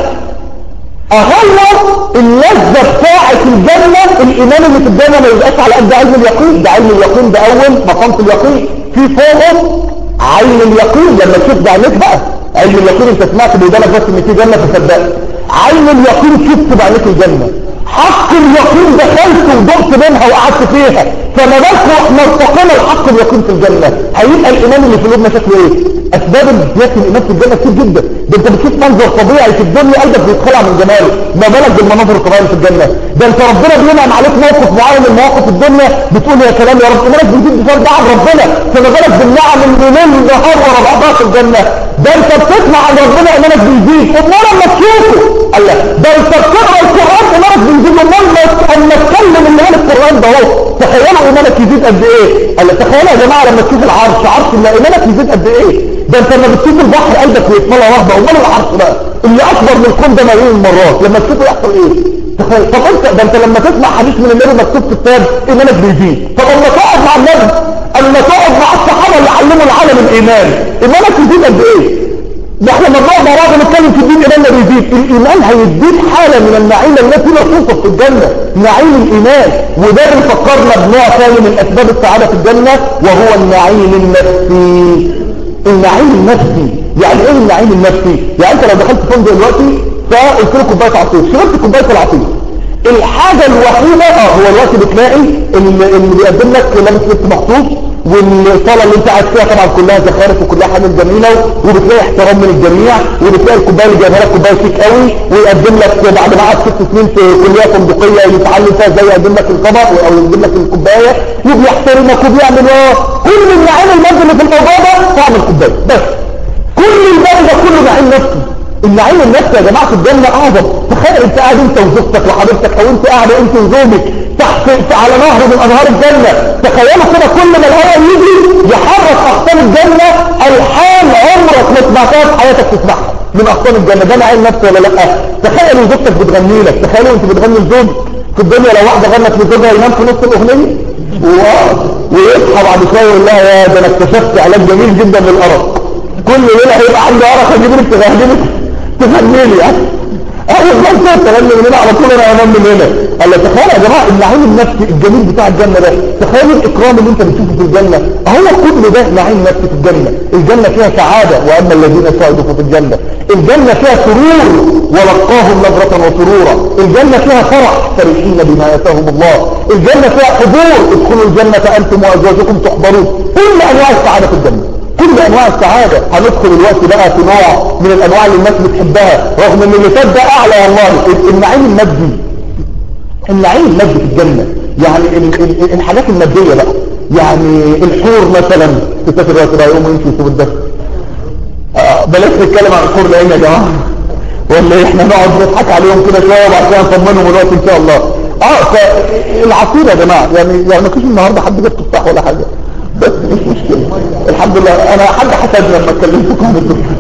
اهو اللذة بتاعة الجنة الايمان اللي في الجنة ما يبقاش على قد علم اليقين. ده علم اليقين ده اول مقام في اليقين، في فوقه عين اليقين. لما تشوف بعينيك بقى علم اليقين، انت سمعت بودانك بس ان في جنة فصدقت. عين اليقين شفت بعينيك الجنة. حق اليقين دخلت وضغط منها وقعدت فيها، فما بالك واحنا ارتقينا لحق اليقين في الجنة هيبقى الايمان اللي في قلوبنا شكله ايه؟ اسباب زيادة الايمان في الجنة كتير جدا. ده انت بتشوف منظر طبيعي في الدنيا قلبك بيتخلع من جماله، ما بالك بالمناظر الطبيعية في الجنة. ده انت ربنا بينعم عليك موقف معين من مواقف الدنيا بتقول يا كلام يا رب ايمانك بيزيد بسبب دعم ربنا، فما بالك بالنعم اللي ليل نهار ورا بعضها في الجنة. ده انت بتسمع عن ربنا ايمانك بيزيد، امال لما تشوفه قال لك ده انت بتقرا القران ايمانك بيزيد، امال لما تكلم اللي قال القران ده اهو تخيلوا ايمانك يزيد قد ايه. قال لك تخيلوا يا جماعه لما تشوف العرش، عرش الله ايمانك يزيد قد ايه. ده انت لما بتشوف البحر قلبك بيتملى رهبه، امال العرش بقى اللي اكبر من الكون ده ملايين المرات لما تشوفه يحصل ايه. تخيل. طب انت ده انت لما تسمع حديث من النبي مكتوب في الكتاب ايمانك بيزيد. طب اما تقعد مع النبي، اما تقعد مع الصحابه اللي علموا العالم الايمان ايمانك يزيد قد ايه. ده احنا لما نقعد مع بعض نتكلم في الدين ايماننا بيزيد. الايمان هيديك حاله من النعيم التي لا توصف في الجنه، نعيم الايمان. وده بيفكرنا بنوع ثاني من اسباب السعاده في الجنه وهو النعيم النفسي. النعيم النفسي يعني ايه النعيم النفسي؟ يعني انت لو دخلت فندق دلوقتي فقلت له كوبايه عصير، شربت كوبايه العصير، الحاجه الوحيده اه هو الوقت بتلاقي اللي, اللي بيقدم لك لابس لبس مخصوص، والصاله اللي انت قاعد فيها طبعا كلها زخارف وكلها حاجات جميله، وبتلاقي احترام من الجميع، وبتلاقي الكوبايه اللي جايبها لك كوبايه شيك قوي، ويقدم لك بعد ما قعد ست سنين في كليه فندقيه يتعلم فيها ازاي يقدم لك الطبق او يقدم لك الكوبايه، وبيحترمك وبيعمل اه كل النعيم المادي اللي في الموضوع ده طعم الكوبايه بس. كل الباقي ده كله نعيم نفسي. النعيم النفسي يا جماعه في الجنه اعظم. تخيل انت قاعد انت وزوجتك وحبيبتك او انت قاعد انت وزوجك تحت على نهر من انهار الجنه، تخيلوا كده كل ما الهواء يجي يحرك اغصان الجنه الحان عمرك ما سمعتها في حياتك تسمعها من اغصان الجنه. ده نعيم نفسي ولا لا؟ تخيلوا زوجتك بتغني لك، تخيلوا انت بتغني لزوجك في الدنيا، لو واحده غنت لزوجها ينام في نص الاغنيه ويصحى بعد شويه يقول لها يا ده انا اكتشفت علاج جميل جدا للارق. كل ليله هيبقى عنده عرق اجيب لك تغني لك تغني لي يعني اول ما انت تغني من هنا على طول انا انام من هنا. قال له تخيل يا جماعه النعيم النفسي الجميل بتاع الجنه ده، تخيل الاكرام اللي انت بتشوفه في الجنه، هو كل ده نعيم نفسي في الجنه. الجنه فيها سعاده، واما الذين سعدوا في الجنه، الجنه فيها سرور ولقاهم نظره وسرورا، الجنه فيها فرح فرحين بما اتاهم الله، الجنه فيها حضور ادخلوا الجنه انتم وازواجكم تحضرون، كل انواع السعاده في الجنه، كل انواع السعادة. هندخل الوقت بقى في نوع من الانواع اللي الناس بتحبها رغم ان اللي فات ده اعلى والله، النعيم المادي. النعيم المادي في الجنة يعني ال ال الحاجات المادية بقى، يعني الحور مثلا تسافر الوقت بقى يقوموا يمشوا يسيبوا الدرس. آه بلاش نتكلم عن الحور لان يا جماعة ولا احنا نقعد نضحك عليهم كده شوية وبعد كده نطمنهم الوقت ان شاء الله. اه فالعصير يا جماعة يعني يعني ما فيش النهارده حد جاب تفاح ولا حاجة، بس مش مشكلة الحمد لله. انا حد حسد لما اتكلمتكم عن الدكتور.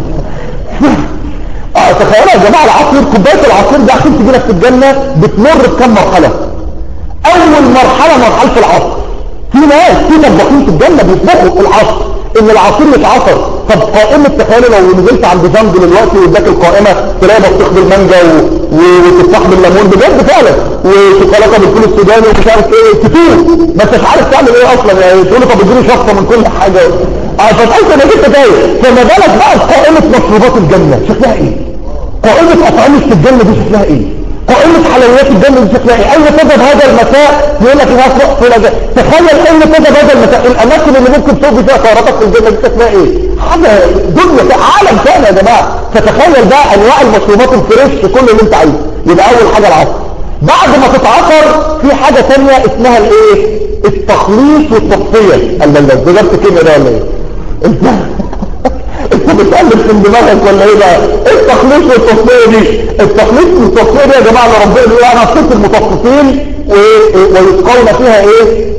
اه تخيلوا يا جماعة العصير، كوباية العصير ده عشان تجي لك في الجنة بتمر بكم مرحلة. اول مرحلة مرحلة العصر، في ناس في طباخين في الجنة بيطبخوا العصر ان العصير يتعصر. طب قائمة تخيلوا لو نزلت عند جنب دلوقتي واداك القائمة تلاقي بطيخ بالمانجا وتفاح بالليمون بجد فعلا وشوكولاته بالفول السوداني ومش عارف ايه كتير، ما انتش عارف تعمل ايه اصلا يعني، تقول طب اديني شفطه من كل حاجه اه فتحس انك انت تايه. فما بالك بقى بقائمة مشروبات الجنة شكلها ايه؟ قائمة اطعمة الجنة دي شكلها ايه؟ قائمة حلويات الجنة دي شكلها ايه؟ اين تذهب هذا المساء؟ يقول لك الناس وقت ولا جاء. تخيل اين تذهب هذا المساء، الاماكن اللي ممكن تقضي فيها سهراتك في الجنة دي شكلها ايه؟ حاجة دنيا عالم ثاني يا جماعة. فتخيل بقى انواع المشروبات الفريش كل اللي انت عايزه. يبقى اول حاجة العصر. بعد ما تتعصر في حاجة ثانية اسمها الايه؟ التخليص والتصفية. الله الله بجبت كلمة ده ولا ايه؟ انت انت بتقلب في دماغك ولا ايه بقى؟ التخليص والتصفية دي، التخليص والتصفية دي يا جماعة اللي ربنا يقول انا صفت المتصفين ويسقون فيها ايه؟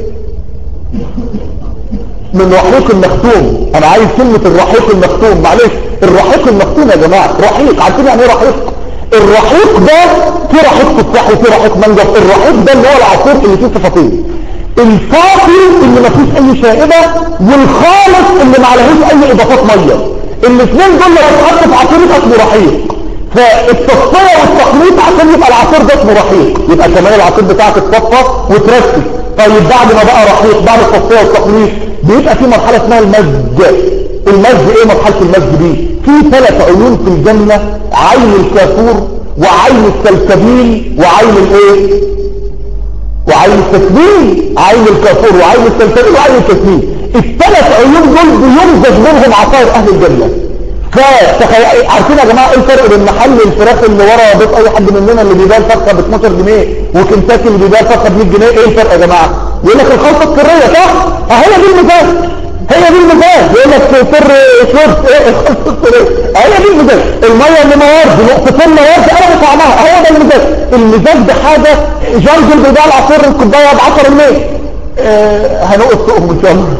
من رحيق المختوم. انا عايز كلمة الرحيق المختوم، معلش الرحيق المختوم يا جماعة رحيق، عارفين يعني ايه رحيق؟ الرحيق ده في رحيق تفاح وفي رحيق مانجا. الرحيق ده اللي هو العصير اللي فيه صفتين، الفاقي اللي ما فيش اي شائبة والخالص اللي ما عليهوش اي اضافات ميه. الاثنين دول لو اتحطوا في عصير يبقى اسمه رحيق. فالتصفيه والتخليط عشان يبقى العصير ده اسمه رحيق، يبقى كمان العصير بتاعك اتصفى وترسي. طيب بعد ما بقى رحيق بعد التصفيه والتخليط بيبقى في مرحله اسمها المزج. المزج ايه مرحله المزج دي؟ في ثلاث عيون في الجنه، عين الكافور وعين السلسبيل وعين الايه وعين التسليم. عين الكافور وعين السلسبيل وعين التسليم، الثلاث عيون دول بيمزج منهم عصائر اهل الجنه. فتخيل عارفين يا جماعه ايه الفرق بين محل الفراخ اللي ورا بيت اي حد مننا اللي بيبيع الفرخه ب اتناشر جنيه وكنتاكي اللي بيبيع الفرخه ب مية جنيه؟ ايه الفرق يا جماعه؟ يقول لك الخلطه السريه صح؟ اهي دي المزاج، هي دي المزاج. يقول لك سر شرب ايه الخلطه السريه، هي دي المزاج. الميه اللي موارد نقطتين موارد انا طعمها، هو ده المزاج. المزاج ده حاجه جنجل بيبيع العصير الكوبايه ب عشرة جنيه، آه هنقص سوقهم ان شاء الله.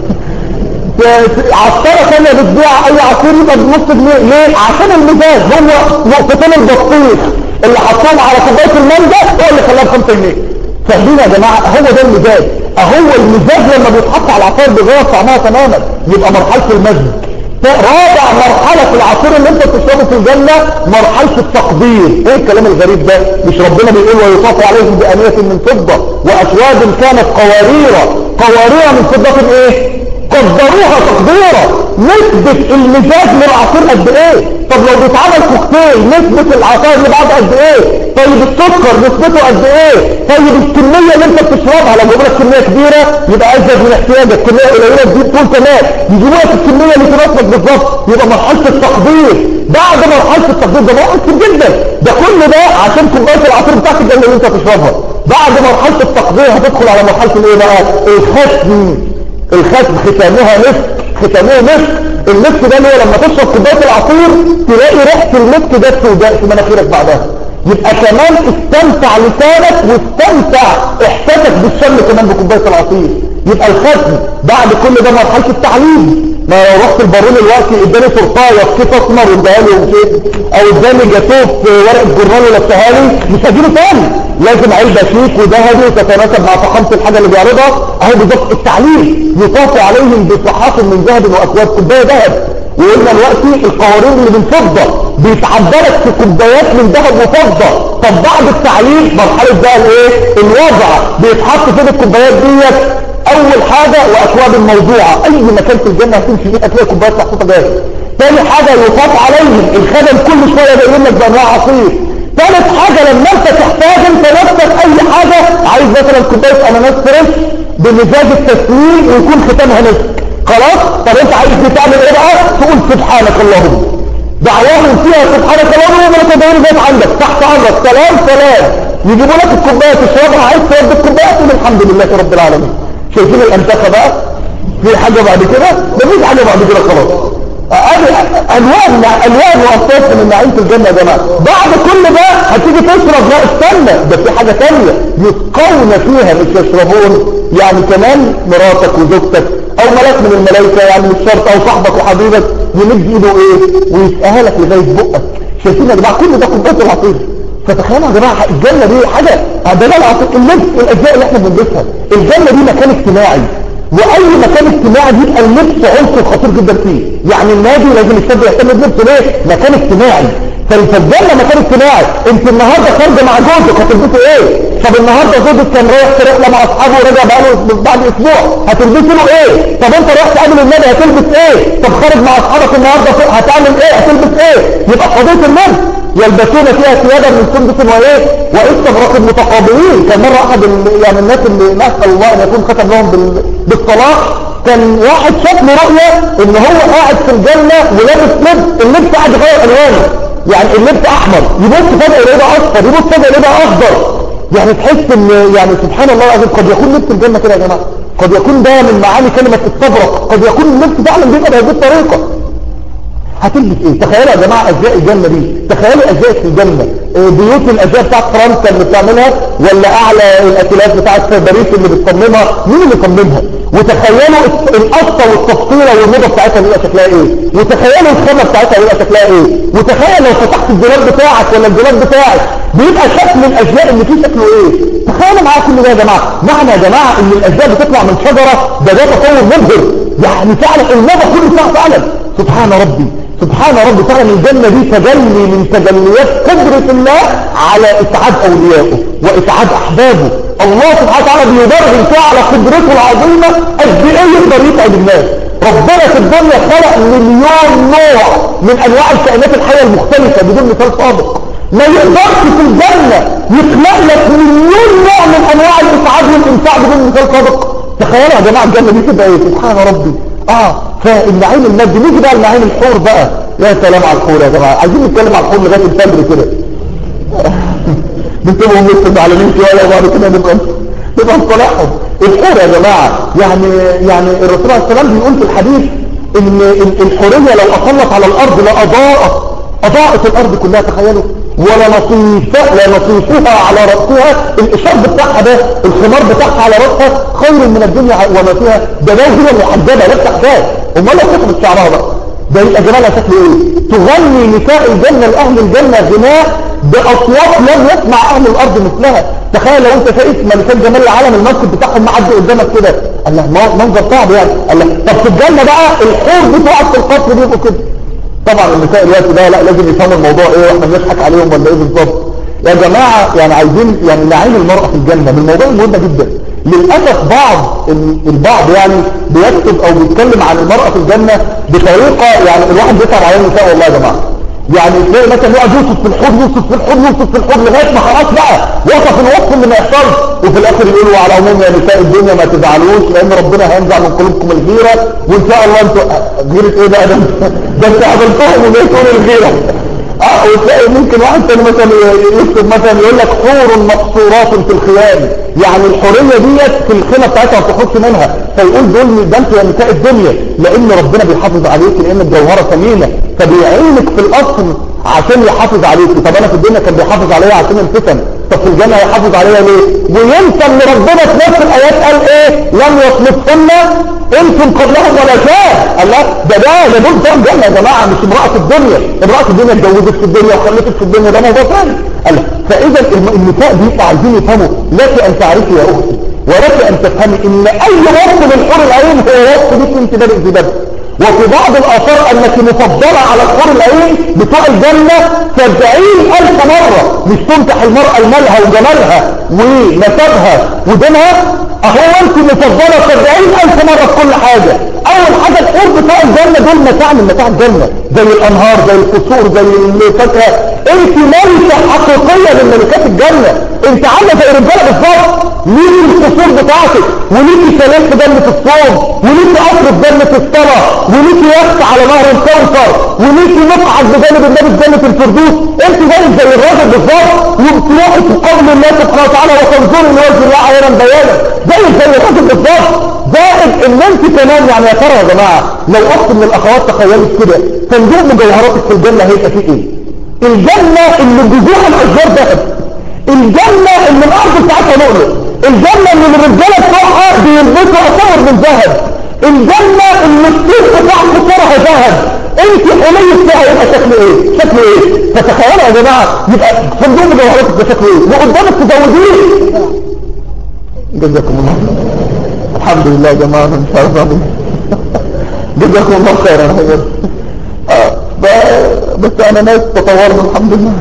عصارة ثانية بتبيع اي عصير يبقى بنص جنيه. ليه؟ عشان المزاج هو نقطتين البطيخ اللي حطهم على كوبايه المانجا هو اللي خلاها ب خمسة جنيه. فاهمين يا جماعه؟ هو ده المزاج. اهو المزاج لما بيتحط على العصير بيغير طعمها تماما، يبقى مرحله المزج. رابع مرحله في العصير اللي انت بتشربه في الجنه مرحله التقدير. ايه الكلام الغريب ده؟ مش ربنا بيقول ويطاف عليهم بانيه من فضه واكواب كانت قوارير قوارير من فضه ايه؟ قدروها تقديرا. نسبة المزاج للعصير قد ايه؟ طب لو بيتعمل كوكتيل نسبة العصير اللي بعد قد ايه؟ طيب السكر نسبته قد ايه؟ طيب الكمية اللي انت بتشربها لما يقول لك كمية كبيرة يبقى ازيد من احتياجك، كمية قليلة تزيد طول تمام، يجيبوا لك الكمية اللي تناسبك بالظبط. يبقى مرحلة التقدير. بعد مرحلة التقدير ده بقى كتير جدا، ده كل ده عشان كوباية العصير بتاعت الجنة اللي انت تشربها. بعد مرحلة التقدير هتدخل على مرحلة الايه بقى؟ الختم. الختم ختامها مسك، ختامها مسك. المسك ده اللي هو لما تشرب كوبايه العصير تلاقي ريحه المسك ده في مناخيرك بعدها، يبقى كمان استمتع لسانك واستمتع احساسك بالشم كمان بكوبايه العصير. يبقى الختم. بعد كل ده مرحله التعليم. ما لو رحت البارون الوقتي اداني تورتايه في كيس اسمر واداها لي ومشيت، او اداني جاتوه في ورق الجرنال ولفها لي، مش هجيله تاني. لازم علبه شيك وذهبي وتتناسب مع فخامه الحاجه اللي بيعرضها. اهو بالظبط التعليم. يطاف عليهم بصحاف من ذهب واكواب، كوبايه ذهب وقلنا دلوقتي القوارير اللي من فضة بيتعدلك في كوبايات من ذهب وفضة. طب بعد التعليق مرحلة بقى الايه الوضع بيتحط فين الكوبايات ديت؟ اول حاجة واكواب الموضوعة، اي مكان في الجنة هتمشي فيه هتلاقي كوبايات محطوطة جاهزة. تاني حاجة يطاف عليهم الخدم كل شوية بيقول لك بانواع عصير. ثالث حاجة لما انت تحتاج انت نفسك اي حاجة، عايز مثلا كوباية اناناس فريش بمزاج التسويق ويكون ختامها مسك، خلاص. طب انت عايز تعمل ايه بقى؟ تقول سبحانك اللهم، دعواهم فيها سبحانك اللهم ولا تدعون بيت عندك تحت امرك، سلام سلام. يجيبوا لك الكوبايه تشربها، عايز ترد الكوبايه تقول الحمد لله رب العالمين. شايفين الانتخه بقى؟ في حاجه بعد كده؟ مفيش حاجه بعد كده خلاص. الوان الوان واصوات من نعيم في الجنه يا جماعه. بعد كل ده هتيجي تشرب، لا استنى، ده في حاجه ثانيه يسقون فيها مش يشربون. يعني كمان مراتك وزوجتك او ملاك من الملائكه، يعني مش شرط، او صاحبك وحبيبك يمد ايده ايه ويسقيها لك لغايه بقك. شايفين يا جماعه كل ده كوبايه العصير. فتخيلوا يا جماعه الجنه دي حاجه عندنا العصير، اللبس، الاجزاء اللي احنا بنلبسها. الجنه دي مكان اجتماعي، واي مكان اجتماعي بيبقى اللبس عنصر خطير جدا فيه. يعني النادي لازم الشاب يهتم بلبسه، ليه؟ مكان اجتماعي. فالجنه مكان اجتماعي. انت النهارده خارجه مع جوزك هتلبسوا ايه؟ طب النهارده زوجك كان رايح في رحله مع اصحابه ورجع بقاله بعد اسبوع، هتلبسوا له ايه؟ طب انت رايح تقابل النبي هتلبس ايه؟ طب خارج مع اصحابك النهارده هتعمل ايه؟ هتلبس ايه؟ يبقى قضيه الناس يلبسون فيها ثيابا من سندس وايه واستبرق متقابلين. كان مره احد يعني الناس اللي نسال الله ان يكون ختم لهم بال... بالصلاح، كان واحد شاف له رؤيه ان هو قاعد في الجنه ولابس لبس، اللبس قاعد يغير الوانه، يعني اللبس احمر يبص فجاه يلاقيه اصفر، يبص فجاه يلاقيه اخضر. يعني تحس ان يعني سبحان الله العظيم قد يكون لبس الجنه كده يا جماعه، قد يكون ده من معاني كلمه استبرق، قد يكون اللبس فعلا بيبقى بهذه الطريقه. هتلبس ايه؟ تخيلوا يا جماعه ازياء الجنه دي، تخيلوا ازياء في الجنه، بيوت الازياء بتاعت فرنسا اللي بتعملها ولا اعلى الاكلات بتاعت باريس اللي بتصممها، مين اللي صممها؟ وتخيلوا القصه والتفصيله والموضه بتاعتها بيبقى شكلها ايه؟ وتخيلوا الخامه بتاعتها بيبقى شكلها ايه؟ وتخيل لو فتحت الدولاب بتاعك ولا الدولاب بتاعك بيبقى شكل الازياء اللي فيه شكله ايه؟ تخيلوا معايا كل ده يا جماعه. معنى يا جماعه ان الازياء بتطلع من شجره، ده ده تطور مبهر. يعني فعلا الموضه كل ساعه فعلا سبحان ربي سبحان ربي. فعلا الجنة دي تجلي من تجليات قدرة الله على إسعاد أوليائه وإسعاد أحبابه. الله سبحانه وتعالى بيبرهن فيها على قدرته العظيمة قد إيه يقدر يسعد الناس. ربنا في الدنيا خلق مليون نوع من أنواع الكائنات الحية المختلفة بدون مثال سابق. ما يقدرش في الجنة يخلق لك مليون نوع من أنواع الإسعاد والإمتاع بدون مثال سابق. تخيلوا يا جماعة الجنة دي تبقى إيه؟ سبحان ربي. اه فالنعيم المادي. نيجي بقى لنعيم الحور بقى. يا سلام على الحور يا جماعه، عايزين نتكلم على الحور لغايه الفجر كده. بنسيبهم لسه زعلانين شويه وبعد كده نبقى نبقى نصالحهم. الحور يا جماعه يعني يعني الرسول عليه السلام بيقول في الحديث ان الحوريه لو اطلت على الارض لاضاءت اضاءت الارض كلها. تخيلوا، ولا نصيفها لا نصيفها على راسها، الاشارب بتاعها ده الخمار بتاعها على راسها خير من الدنيا وما فيها. ده ده هي محجبه لا تحتاج. امال لو كتبت شعرها بقى ده يبقى جمالها شكله ايه؟ تغني نساء الجنه لاهل الجنه غناء باصوات لم يسمع اهل الارض مثلها. تخيل لو انت شايف ملكان جمال العالم المسجد بتاعهم معدي قدامك كده، الله منظر صعب يعني. الله طب في الجنه بقى الحور بتوعك في القصر بيبقوا كده. طبعا النساء الوقت ده لا لازم يفهموا الموضوع ايه واحنا بنضحك عليهم ولا ايه بالظبط يا جماعه. يعني عايزين يعني نعيم المراه في الجنه من الموضوع مهم جدا. للاسف بعض البعض يعني بيكتب او بيتكلم عن المراه في الجنه بطريقه يعني الواحد بيتعب على النساء والله يا جماعه. يعني تلاقي مثلا يقعد يوصف في الحوض يوصف في الحوض يوصف في الحوض لغايه ما خلاص بقى وصف الوصف اللي ما يحصلش، وفي الاخر يقولوا على العموم يا نساء الدنيا ما تزعلوش لان ربنا هينزع من قلوبكم الغيره، وان شاء الله انتوا غيره ايه بقى ده ده انتوا عملتوهم وما يكونوا الغيره. اه وتلاقي ممكن واحد تاني مثلا يكتب مثلا يقول لك حور مقصورات في الخيام، يعني الحوريه ديت في الخيمه بتاعتها ما بتخرجش منها، فيقول دول ده انتوا يا نساء الدنيا لان ربنا بيحافظ عليك لان الجوهره ثمينه فبيعينك في الاصل عشان يحافظ عليك. طب انا في الدنيا كان بيحافظ عليا عشان الفتن، طب في الجنه هيحافظ عليا ليه؟ وينسى ان ربنا في نفس الايات قال ايه؟ لم يطلبهن انتم قبلهم ولا شاء. الله ده ده ده دول بتوع الجنه يا جماعه مش امراه الدنيا. امراه الدنيا اتجوزت في الدنيا وخلفت في الدنيا ده موضوع ثاني. الله فاذا النساء بيبقوا عايزين يفهموا لك ان تعرفي يا اختي ولك ان تفهمي ان اي وصف من حور العين هو وصف ليك انت بادئ في بدء، وفي بعض الآثار أنك مفضلة على الحور العين بتوع الجنة سبعين ألف مرة. مش تمتح المرأة المالها وجمالها ونسبها ودينها، أهو أنت مفضلة سبعين ألف مرة في كل حاجة. أول حاجة الحور بتوع الجنة دول متاع من متاع الجنة، زي الأنهار، زي القصور، زي الفاكهة. أنت ملكة حقيقية من ملكات الجنة. أنت عاملة زي رجالة بالظبط، ليكي القصور بتاعتك، وليكي شاليه في جنة الصوم، وليكي قصر في جنة الصلاة، وليكي يخت على نهر الكوثر، وليكي مقعد بجانب النبي في جنة الفردوس. انت زي زي الراجل بالظبط، وبتروحي تقابل الله سبحانه وتعالى وتنظري لوجه الله عيانا بيانا، زي زي الراجل بالظبط. زائد ان انت كمان يعني يا ترى يا جماعه لو اخت من الاخوات تخيلت كده صندوق مجوهراتك في الجنه هيبقى فيه ايه؟ الجنه اللي جذوع الاشجار ذهب، الجنه اللي الارض بتاعتها لؤلؤ، الجنة اللي الرجالة بتوعها بيلبسوا أصور من ذهب، الجنة اللي السيف بتاع خسارها ذهب. انت حلية فيها يبقى شكله ايه؟ شكله ايه؟ فتخيلوا يا جماعة يبقى صندوق مجوهراتك ده شكله ايه؟ وقدامك تزوديه. جزاكم الله الحمد لله يا جماعة ان شاء الله جزاكم الله خيرا يا حبيبي. اه بس انا ناس تطورنا الحمد لله.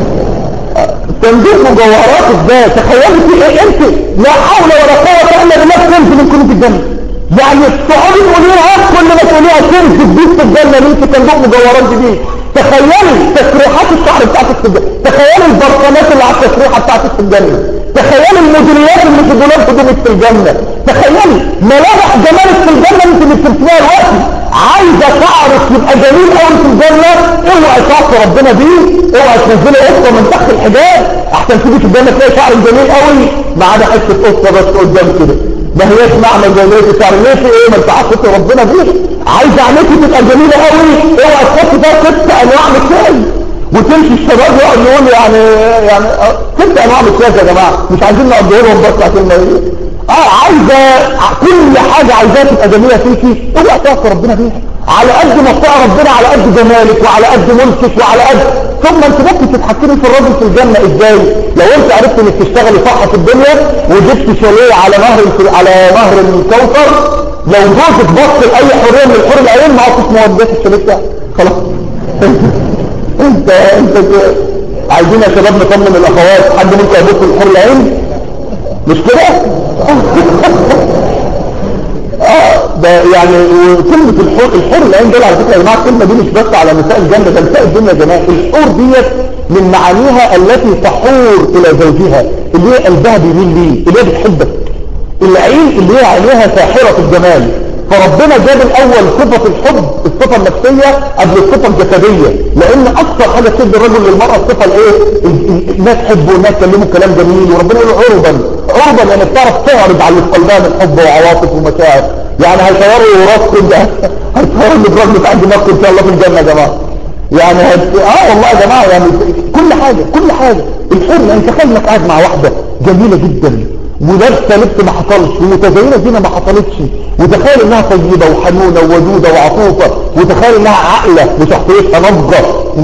صندوق مجوهرات ازاي؟ تخيلوا في ايه انت؟ لا حول ولا قوه الا بالله كنز من كنوز الجنه. يعني تقعدي تقوليها كل ما تقوليها كنز جديد في الجنه اللي انت صندوق مجوهرات جديد. تخيلي تسريحات الشعر بتاعتك في الجنه، تخيلي البرطمانات اللي على التسريحه بتاعتك في الجنه، تخيلي الموديلات اللي في دولاب هدومك في الجنه، تخيلي ملامح جمالك في الجنه انت اللي بترسميها دلوقتي. عايزه تعرف يبقى جميل قوي في الجنه، اوعي تعصي ربنا بيه، اوعي تنزلي قصه من تحت الحجاب احسن تيجي في الجنه تلاقي شعر جميل قوي ما عدا حته قصه بس قدام كده، ما هياش معنى جماليه الشعر. ليه في ايه؟ ما انت عصيتي ربنا بيه. عايزه عينيكي تبقى جميله قوي، اوعي تحطي فيها ست انواع مكياج وتمشي الشباب يقعد يقول يعني يعني ست انواع مكياج يا جماعه، مش عايزين نقضي لهم بس عشان ما اه عايزه كل حاجه عايزاها تبقى جميله فيكي، اوعي تعصي ربنا بيها. على قد ما تطيع ربنا على قد جمالك وعلى قد ملكك وعلى قد ثم انت ممكن تتحكمي في الراجل في الجنه ازاي؟ لو انت عرفت انك تشتغلي صح في الدنيا وجبت شاليه على نهر على نهر الكوثر، لو جوزك بص لاي حريه من الحور العين ما عطش مودات الشاليه بتاعك خلاص. انت انت عايزين يا شباب نطمن الاخوات، حد منكم يبص للحور العين؟ مش كده؟ اه ده يعني كلمة الحور الحور العين دول على فكرة يا جماعة الكلمة دي مش بس على نساء الجنة، ده نساء الدنيا يا جماعة. الحور ديت من معانيها التي تحور الى زوجها، اللي هي قلبها بيميل ليه، اللي هي بتحبك. العين اللي هي عينيها ساحرة الجمال، فربنا جاب الاول صفة الحب الصفة النفسية قبل الصفة الجسدية، لان اكثر حاجة تشد الرجل للمرأة الصفة الايه؟ الناس تحبه والناس تكلمه كلام جميل، وربنا يقول عربا عربا يعني بتعرف تعرض على اللي في قلبها من حب وعواطف ومشاعر. يعني هيصوروا راسكم ده هيصوروا الابراج بتاع دماغكم ان شاء الله في الجنة يا جماعة. يعني هت... اه والله يا جماعة يعني كل حاجة كل حاجة الحر. يعني تخيل انك قاعد مع واحدة جميلة جدا ولابسه لبس ما حصلش ومتزينه زينه ما حصلتش، وتخيل انها طيبه وحنونه وودوده وعطوفه، وتخيل انها عاقله وشخصيتها ناضجه،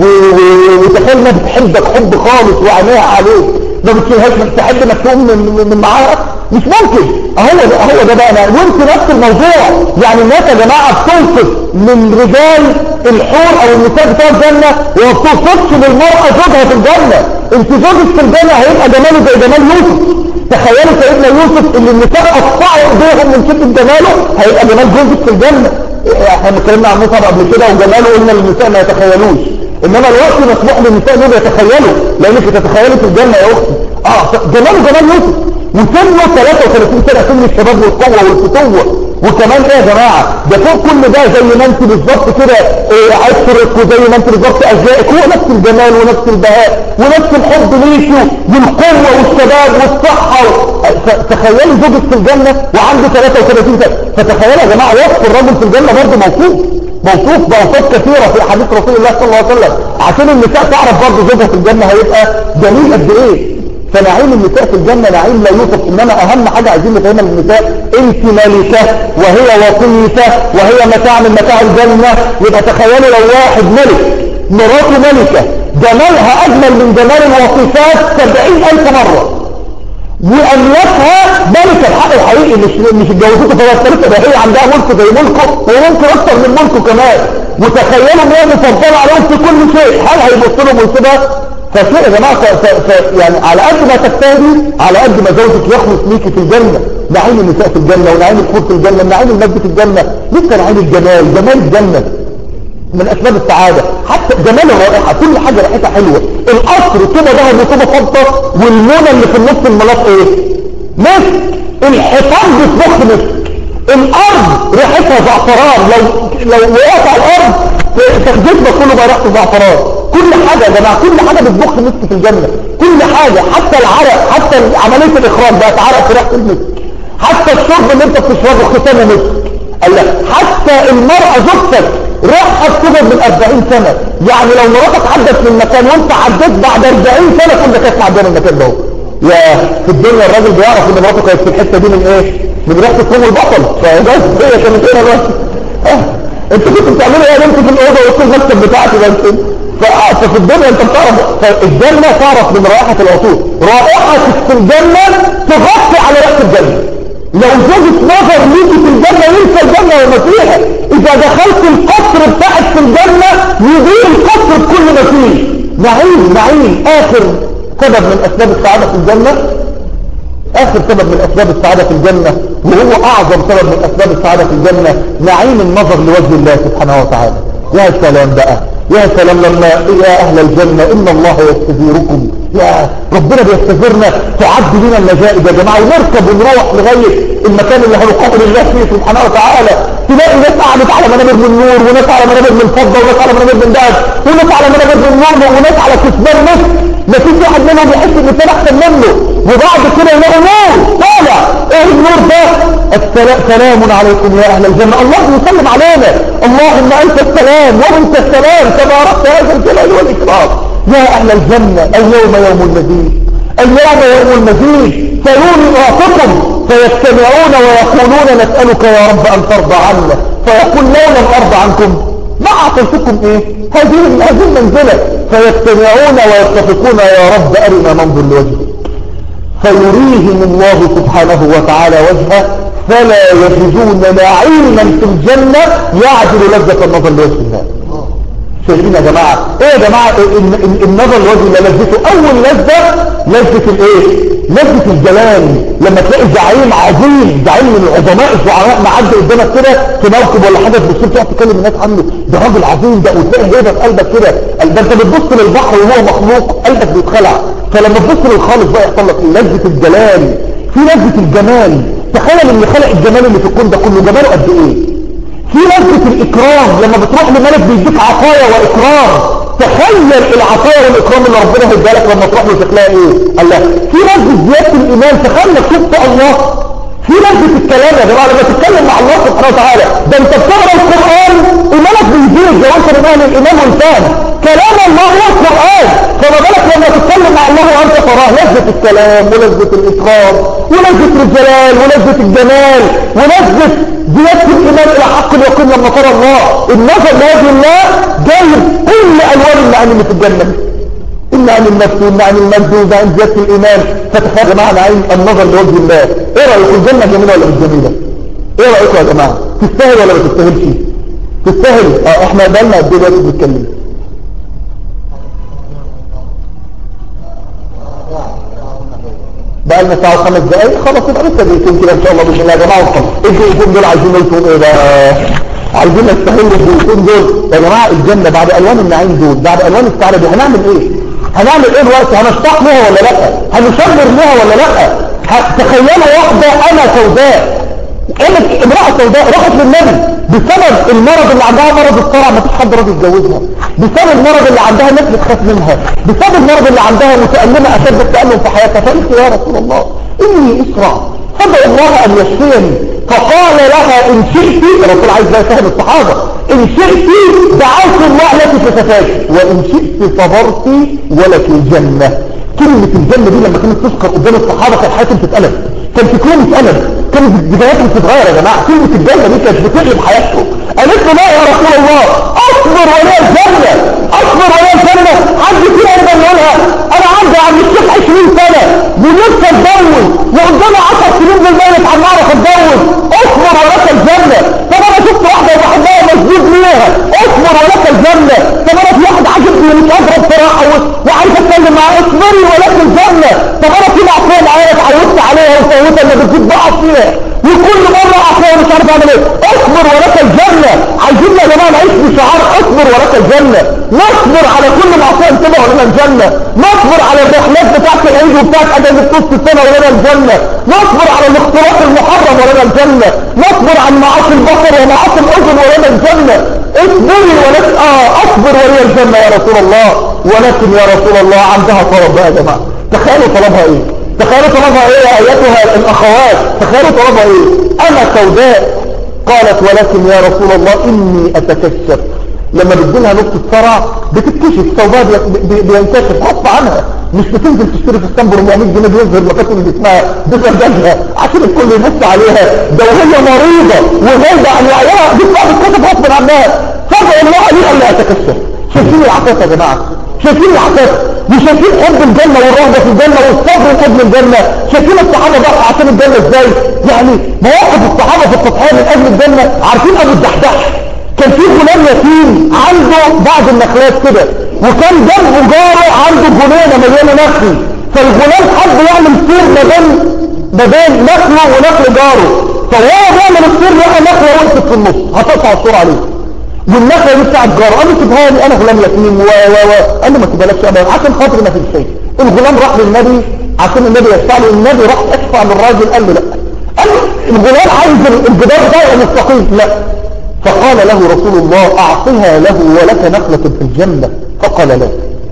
وتخيل انها بتحبك حب خالص وعينيها عليك ما بتشيلهاش تحب انك تقوم من, من معاها، مش ممكن. اهو ده اهو ده بقى. وانت نفس الموضوع. يعني الناس يا جماعه بتوصف من رجال الحور او النساء بتوع الجنه وما بتوصفش للمراه زوجها في الجنه. انت زوجك في الجنه هيبقى جماله زي جمال يوسف. تخيلوا سيدنا يوسف اللي النساء قطعوا ايديهم من شده جماله هيبقى جمال جوزك في الجنه. احنا اتكلمنا عن مصعب قبل كده وجماله قلنا للنساء ما يتخيلوش، انما الوقت مسموح للنساء دول يتخيلوا لانك تتخيلوا في الجنه يا اختي. اه جماله جمال يوسف وسنه ثلاثة وثلاثين سنه، سن الشباب والقوه والفتوه. وكمان ايه يا جماعه؟ ده فوق كل ده زي ما انت بالظبط كده إيه عشرك وزي ما انت بالظبط ازيائك، هو نفس الجمال ونفس البهاء ونفس الحب ليكوا والقوه والشباب والصحه. تخيلوا زوجك في الجنه وعنده ثلاثة وثلاثين سنه، فتخيلوا يا جماعه وصف الرجل في الجنه برضه موصوف موصوف بأوصاف كثيرة في حديث رسول الله صلى الله عليه وسلم عشان النساء تعرف برضه زوجها في الجنة هيبقى جميل قد ايه. فنعيم النساء في الجنة نعيم لا يوصف. انما اهم حاجة عايزين نفهمها للنساء انت ملكة وهي وطيفة وهي متاع من متاع الجنة. يبقى تخيلوا لو واحد ملك مراته ملكة جمالها اجمل من جمال الوصيفات سبعين الف مرة، واملكها ملك الحق الحقيقي، مش مش اتجوزته فهي الثالثه، ده هي عندها ملك زي ملكه وممكن اكتر من ملكه كمان، وتخيلوا ان هي مفضله عليهم في كل شيء، هل هيبص لهم ويسيبها؟ فشيء يا جماعه ف... ف... يعني على قد ما تجتهدي على قد ما زوجك يخلص ليكي في الجنه، نعيم النساء في الجنه ونعيم الحور في الجنه، نعيم المجد في الجنه، لسه نعيم الجمال، جمال الجنه من اسباب السعاده، حتى جمال الرائحه، كل حاجه ريحتها حلوه، القصر طوبه ذهب وطوبه فضه، والمونه اللي في النص الملاط ايه؟ مسك، الحيطان بتبخ مسك، الارض ريحتها زعفران، لو لو وقعت على الارض تخدمنا كله بقى ريحه زعفران، كل حاجه يا جماعه كل حاجه بتبخ مسك في الجنه، كل حاجه، حتى العرق، حتى عمليه الاخراج بقت عرق في ريحه المسك، حتى الشرب اللي انت بتشربه ختامه مسك، قال لك حتى المرأة زوجتك ريحها بتقعد من أربعين سنة، يعني لو مراتك عدت من مكان وانت عديت بعد أربعين سنة كنت كانت معديه من المكان ده. يا في الدنيا الراجل بيعرف ان مراته كانت في الحته دي من ايه؟ من ريحه الثوم البطل، فبس هي كانت هنا بس. اه انتوا كنتوا بتعملوا ايه انتوا في الاوضه وسط المكتب بتاعتي بس؟ ففي الدنيا انت بتعرف، فالجنه تعرف من رائحه العطور، رائحه في الجنه تغطي على ريحه الجنه. لو زوجة نظر ليكي في الجنة ينسى الجنة وما فيها، إذا دخلت القصر بتاعك في الجنة يضيء القصر بكل ما فيه، نعيم نعيم. آخر سبب من أسباب السعادة في الجنة، آخر سبب من أسباب السعادة في الجنة وهو أعظم سبب من أسباب السعادة في الجنة، نعيم النظر لوجه الله سبحانه وتعالى. يا سلام بقى، يا سلام لما يا أهل الجنة إن الله يستذيركم، يا ربنا بيستذرنا، تعد لنا المجائد يا جماعة، ونركب ونروح لغاية المكان اللي هنقابل الله فيه سبحانه وتعالى، تلاقي ناس قعدت على منابر من نور، وناس على منابر من فضة، وناس على منابر من ذهب، وناس على منابر من نور، وناس على كثبان نصف، ما فيش واحد منهم يحس ان الثاني احسن منه، وبعد كده يلاقوا نور طالع، ايه النور ده؟ السلام سلام عليكم يا اهل الجنة، الله يسلم علينا، اللهم انت السلام وانت السلام تباركت يا ذا الجلال والاكرام. يا اهل الجنة اليوم يوم المزيد، اليوم يوم المزيد، سينعطكم فيجتمعون ويقولون نسألك يا رب ان ترضى عنا، فيقول لو لم ارضى عنكم ما اعطيتكم ايه هذه هذه المنزلة، فيجتمعون ويتفقون يا رب ارنا ننظر لوجهك، فيريهم الله سبحانه وتعالى وجهه فلا يجدون نعيما في الجنة يعدل لذة النظر لوجه الله. شايفين يا جماعة ايه يا جماعة النظر لوجه الله لذته؟ اول لذة لذة الايه؟ لذة الجلال، لما تلاقي زعيم عظيم، زعيم من العظماء الزعماء معدي قدامك كده في موكب ولا حاجه تبص تقعد تكلم الناس عنه، ده راجل عظيم ده، وتلاقي هيبه في قلبك كده، ده انت بتبص للبحر وهو مخلوق قلبك بيتخلع، فلما تبص للخالق بقى يحصل لك لذة الجلال، في لذة الجمال. تخيل ان خلق الجمال اللي في الكون ده كله جماله قد ايه؟ في لذة الإكرام لما بتروح لملك بيديك عطايا وإكرام، تخيل العطايا والإكرام اللي ربنا هيديها لك لما تروح له شكلها إيه؟ الله. في لذة زيادة الإيمان، تخيل انك شفت الله. في لذة الكلام يا جماعة لما تتكلم مع الله سبحانه وتعالى، ده انت بتقرا القرآن إيمانك بيزيد لو انت من أهل الإيمان والفهم، كلام الله هو القرآن، فما بالك لما تتكلم مع الله وأنت تراه، لذة الكلام ولذة الإكرام ولذة الجلال ولذة الجمال ولذة زيادة الإيمان إلى حق اليقين لما ترى الله. النظر لوجه الله جايب كل ألوان النعيم اللي في الجنة، النعيم النفسي والنعيم المادي وزعيم زيادة الإيمان. فتخيل يا جماعة نعيم النظر لوجه الله، إيه رأيكم الجنة جميلة ولا مش جميلة؟ إيه رأيكم يا جماعة؟ تستاهل ولا ما تستاهلش؟ تستاهل. اه احنا بقالنا قد ايه دلوقتي بنتكلم؟ بقى لنا ساعة وخمس دقايق، خلاص يبقى لسه دقيقتين كده ان شاء الله باذن الله يا جماعه. وصل الدقيقتين دول عايزين نقول ايه بقى؟ عايزين نستغل الدقيقتين دول يا جماعه. الجنه بعد الوان النعيم دول، بعد الوان السعاده دي، هنعمل ايه؟ هنعمل ايه دلوقتي؟ هنشتاق لها ولا لا؟ هنشمر لها ولا لا؟ تخيلوا واحده انا سوداء، قامت امراه سوداء راحت للنبي بسبب المرض اللي عندها، مرض الصرع، ما فيش حد راضي يتجوزها، بسبب المرض اللي عندها الناس بتخاف منها، بسبب المرض اللي عندها متألمة أشد التألم في حياتها، فقلت يا رسول الله إني أسرع فادعو الله أن يشفيني، فقال لها إن شئت، الرسول عايز بقى يفهم الصحابة، إن شئت دعوت الله لك فشفاك، وإن شئت صبرت ولك الجنة. كلمة الجنة دي لما كانت تذكر قدام الصحابة كانت حياتهم تتقلب، كان فكرهم يتقلب، كانت بداياتهم تتغير يا جماعة. كلمة الجنة دي كانت بتقلب حياتهم. قالت له لا يا رسول الله اصبر ولا الجنة، اصبر ولا الجنة. حد فينا يقدر يقولها؟ انا عندي عم الشيخ عشرين سنة ولسه اتجوز بصراحه وعايز اتكلم معاه، اصبري ولكن الجنه. طب انا في معصيه معايا اتعودت عليها وفوتها اللي بتزيد ضعف فيها، وكل مره اعصيه مش عارف اعمل ايه. اصبر ولك الجنه. عايزين يا جماعه نعيش بشعار اصبر ولك الجنه. نصبر على كل معصيه تبقى ولنا الجنه، نصبر على الرحلات بتاعت العيد وبتاعت اجازه نص السنه ولنا الجنه، نصبر على الاختلاط المحرم ولنا الجنه، نصبر عن معاصي البصر ومعاصي الاذن ولنا الجنه. اصبري ولك اه اصبر ولي الجنه يا رسول الله. ولكن يا رسول الله عندها طلب بقى يا جماعه. تخيلوا طلبها ايه؟ تخيلوا طلبها ايه يا ايتها الاخوات؟ تخيلوا طلبها ايه؟ انا سوداء. قالت ولكن يا رسول الله اني اتكشف. لما بتجيلها نقطة صرع بتتكشف، ثوبها بينكشف غصب عنها، مش بتنزل تشتري في اسطنبول أربعمية جنيه بيظهر مكاتب اللي اسمها بترجلها عشان الكل يبص عليها. ده وهي مريضة وهي عن وعيها بتطلع بتكشف غصب عنها. فجأة الله عليه قال لها اتكشف. شايفين العفاف يا جماعة؟ شايفين العفاف وشايفين حب الجنة والرغبة في الجنة والصبر لحب الجنة؟ شايفين الصحابة بقى عشان الجنة ازاي؟ يعني مواقف الصحابة في التضحية من اجل الجنة. عارفين ابو الدحداح كان في غلام يتيم عنده بعض النخلات كده، وكان جنبه جاره عنده جنينه مليانه نخل، فالغلام حب يعمل سير ما بين ما بين نخله ونخل جاره، فهو بيعمل السير لقى نخله وقفت في النص هتقطع السور عليه، والنخله دي بتاعت جاره. قال له سيبها لي انا غلام يتيم و و و قال له ما تبلاش ابدا عشان خاطر ما فيش شيء. الغلام راح للنبي عشان النبي يشفع له، النبي راح يشفع للراجل قال له لا، قال له الغلام عايز الجدار بتاعه مستقيم، لا. فقال له رسول الله اعطها له ولك نخلة في الجنة. فقال لا.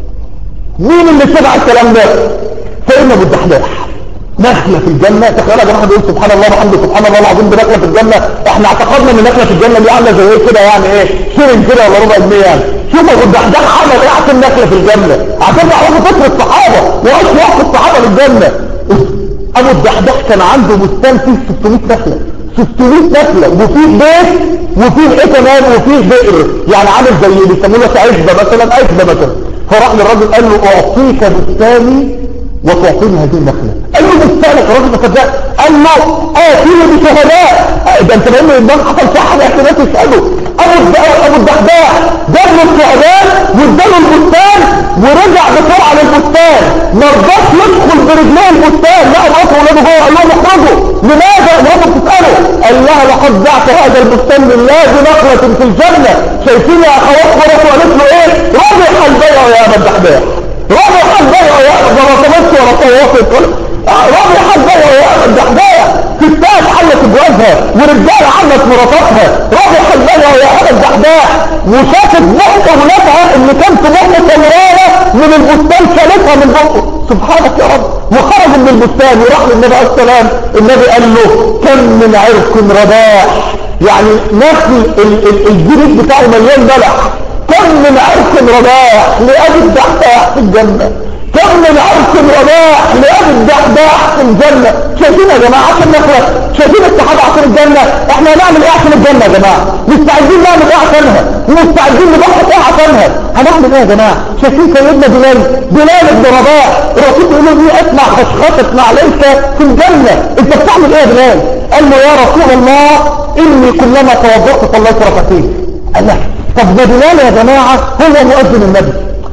مين اللي سمع الكلام ده؟ سيدنا ابو الدحداح. نخلة في الجنة. تخيل يا جماعه بيقول سبحان الله وبحمده سبحان الله العظيم بنخلة في الجنة. احنا اعتقدنا ان نخلة في الجنة دي عامله زي ايه كده، يعني ايه شيرين كده ولا ربع جنيه يعني. شوف ابو الدحداح عمل ايه عشان نخلة في الجنة، عشان تعرفوا فكر الصحابه واشواق الصحابه للجنة. ابو الدحداح كان عنده بستان فيه ستمائة نخلة، ستمائة نخلة، وفيه بيت وفيه ايه كمان وفيه بئر، يعني عامل زي اللي بيسموه لك عزبة مثلا، عزبة مثلا. فراح للراجل قال له اعطيك بستاني وتعطيني هذه النخلة. قال له بستانك؟ الراجل ما صدق، قال له اتيني بشهداء. ده انت بقول له الناس حصل صح الاحتمال تساله. ابو الدحداح جاب له الشهداء واداله البستان ورجع بسرعه للبستان، ما رضاش يدخل برجليه البستان، لا مراته ولاده جوه، قال لهم اخرجوا. لماذا؟ مراته بتساله، قال لها لقد بعت هذا البستان لله بنخلة في الجنة. شايفين يا اخوات؟ مراته قالت له ايه؟ رابح البيع يا ابو الدحداح، رابح البيع يا ما رسمتش ولا طوافت، رابح البيع يا ابو الدحداح. ستات حلت جوازها ورجاله حلت مراتاتها، رابح البيع يا ابو الدحداح. وشافت بقى ولادها اللي كانت بقى سمراء من البستان شالتها من بقه، سبحانك يا رب. وخرج من البستان وراح للنبي عليه السلام، النبي قال له كم من عرق رباح، يعني نخل الجريد بتاعه مليان بلح، كم من عرق رباح لأبي الدحداح في الجنة، كم من عرق رباح لأبي الدحداح في الجنة. شايفين يا جماعة عشان نخلق؟ شايفين الصحابة عشان الجنة؟ احنا هنعمل ايه عشان الجنة يا جماعة؟ مستعدين نعمل ايه عشانها؟ ومستعدين نضحي ايه عشانها؟ هنعمل ايه يا جماعة؟ شايفين سيدنا بلال بلال بن رباح، الرسول يقول له اسمع خشخشة معليك في الجنة، انت بتعمل ايه يا بلال؟ قال له يا رسول الله اني كلما توضأت صليت ركعتين. قال له طب ده بلال يا جماعة هو مؤذن النبي.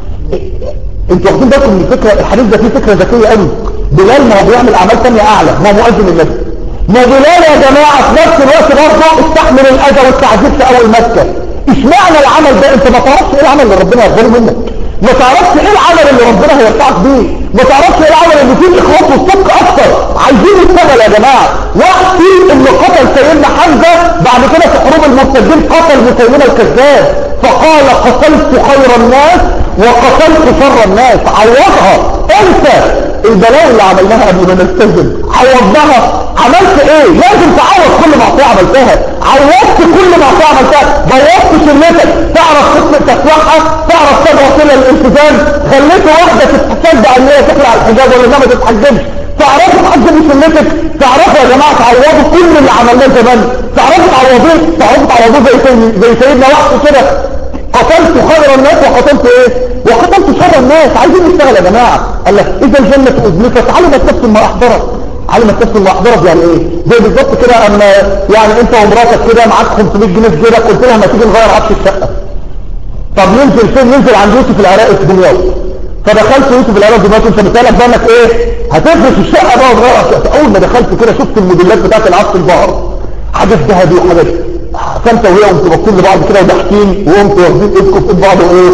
انتوا واخدين بالكم من الفكره؟ الحديث ده فيه فكره ذكيه قوي. بلال ما هو بيعمل اعمال ثانيه اعلى، ما هو مؤذن النبي. ما بلال يا جماعه في نفس الوقت برضه استحمل الاذى والتعذيب في اول مكه. اشمعنى العمل ده؟ انت ما تعرفش ايه العمل اللي ربنا يرضى منك، ما تعرفش ايه العمل اللي ربنا هيرفعك بيه، ما تعرفش ايه العمل اللي فيه الاخلاص والصدق اكتر. عايزين نشتغل يا جماعه. وقت اللي قتل سيدنا حمزه بعد كده في حروب المرتدين قتل مسيلمة الكذاب، فقال قتلت خير الناس وقتلت شر الناس. عوضها انت البلاء اللي عملناها قبل ما نستسلم، عوضناها. عملت ايه؟ لازم تعوض كل معصيه عملتها. عوضت كل معصيه عملتها، بوظت سنتك، تعرف تطلق تسوحها، تعرف تدعو الى الالتزام، خليت واحده تتصدق ان هي تقلع الحجاب ولا ما تتحجبش، تعرفوا تحجبوا سنتك، تعرفوا يا جماعه تعوضوا كل اللي عملناه زمان، تعرفوا تعوضوه، تعرفوا تعوضوه زي زي سيدنا وحده كده، قتلت خير الناس وقتلت ايه؟ وقتلت شر الناس. عايزين نشتغل يا جماعه. قال لك اذا الجنه اذنكت علمت نفس ما احضرت. علمت نفس ما احضرت يعني ايه؟ زي بالظبط كده اما يعني انت ومراتك كده معاك خمسمائة جنيه في جيبك، قلت لها ما تيجي نغير عفش الشقه، طب ننزل فين؟ ننزل عند يوسف العراقي في دمياط. فدخلت يوسف العراقي في دمياط، انت بتقلق بانك ايه؟ هتفرش الشقه بقى وغيرك. اول ما دخلت كده شفت الموديلات بتاعت العصر البحر، حاجات ذهبي وحاجات، فانت وهي قمتوا باصين لبعض كده وضاحكين وقمتوا واخدين ايدكم في بعض وايه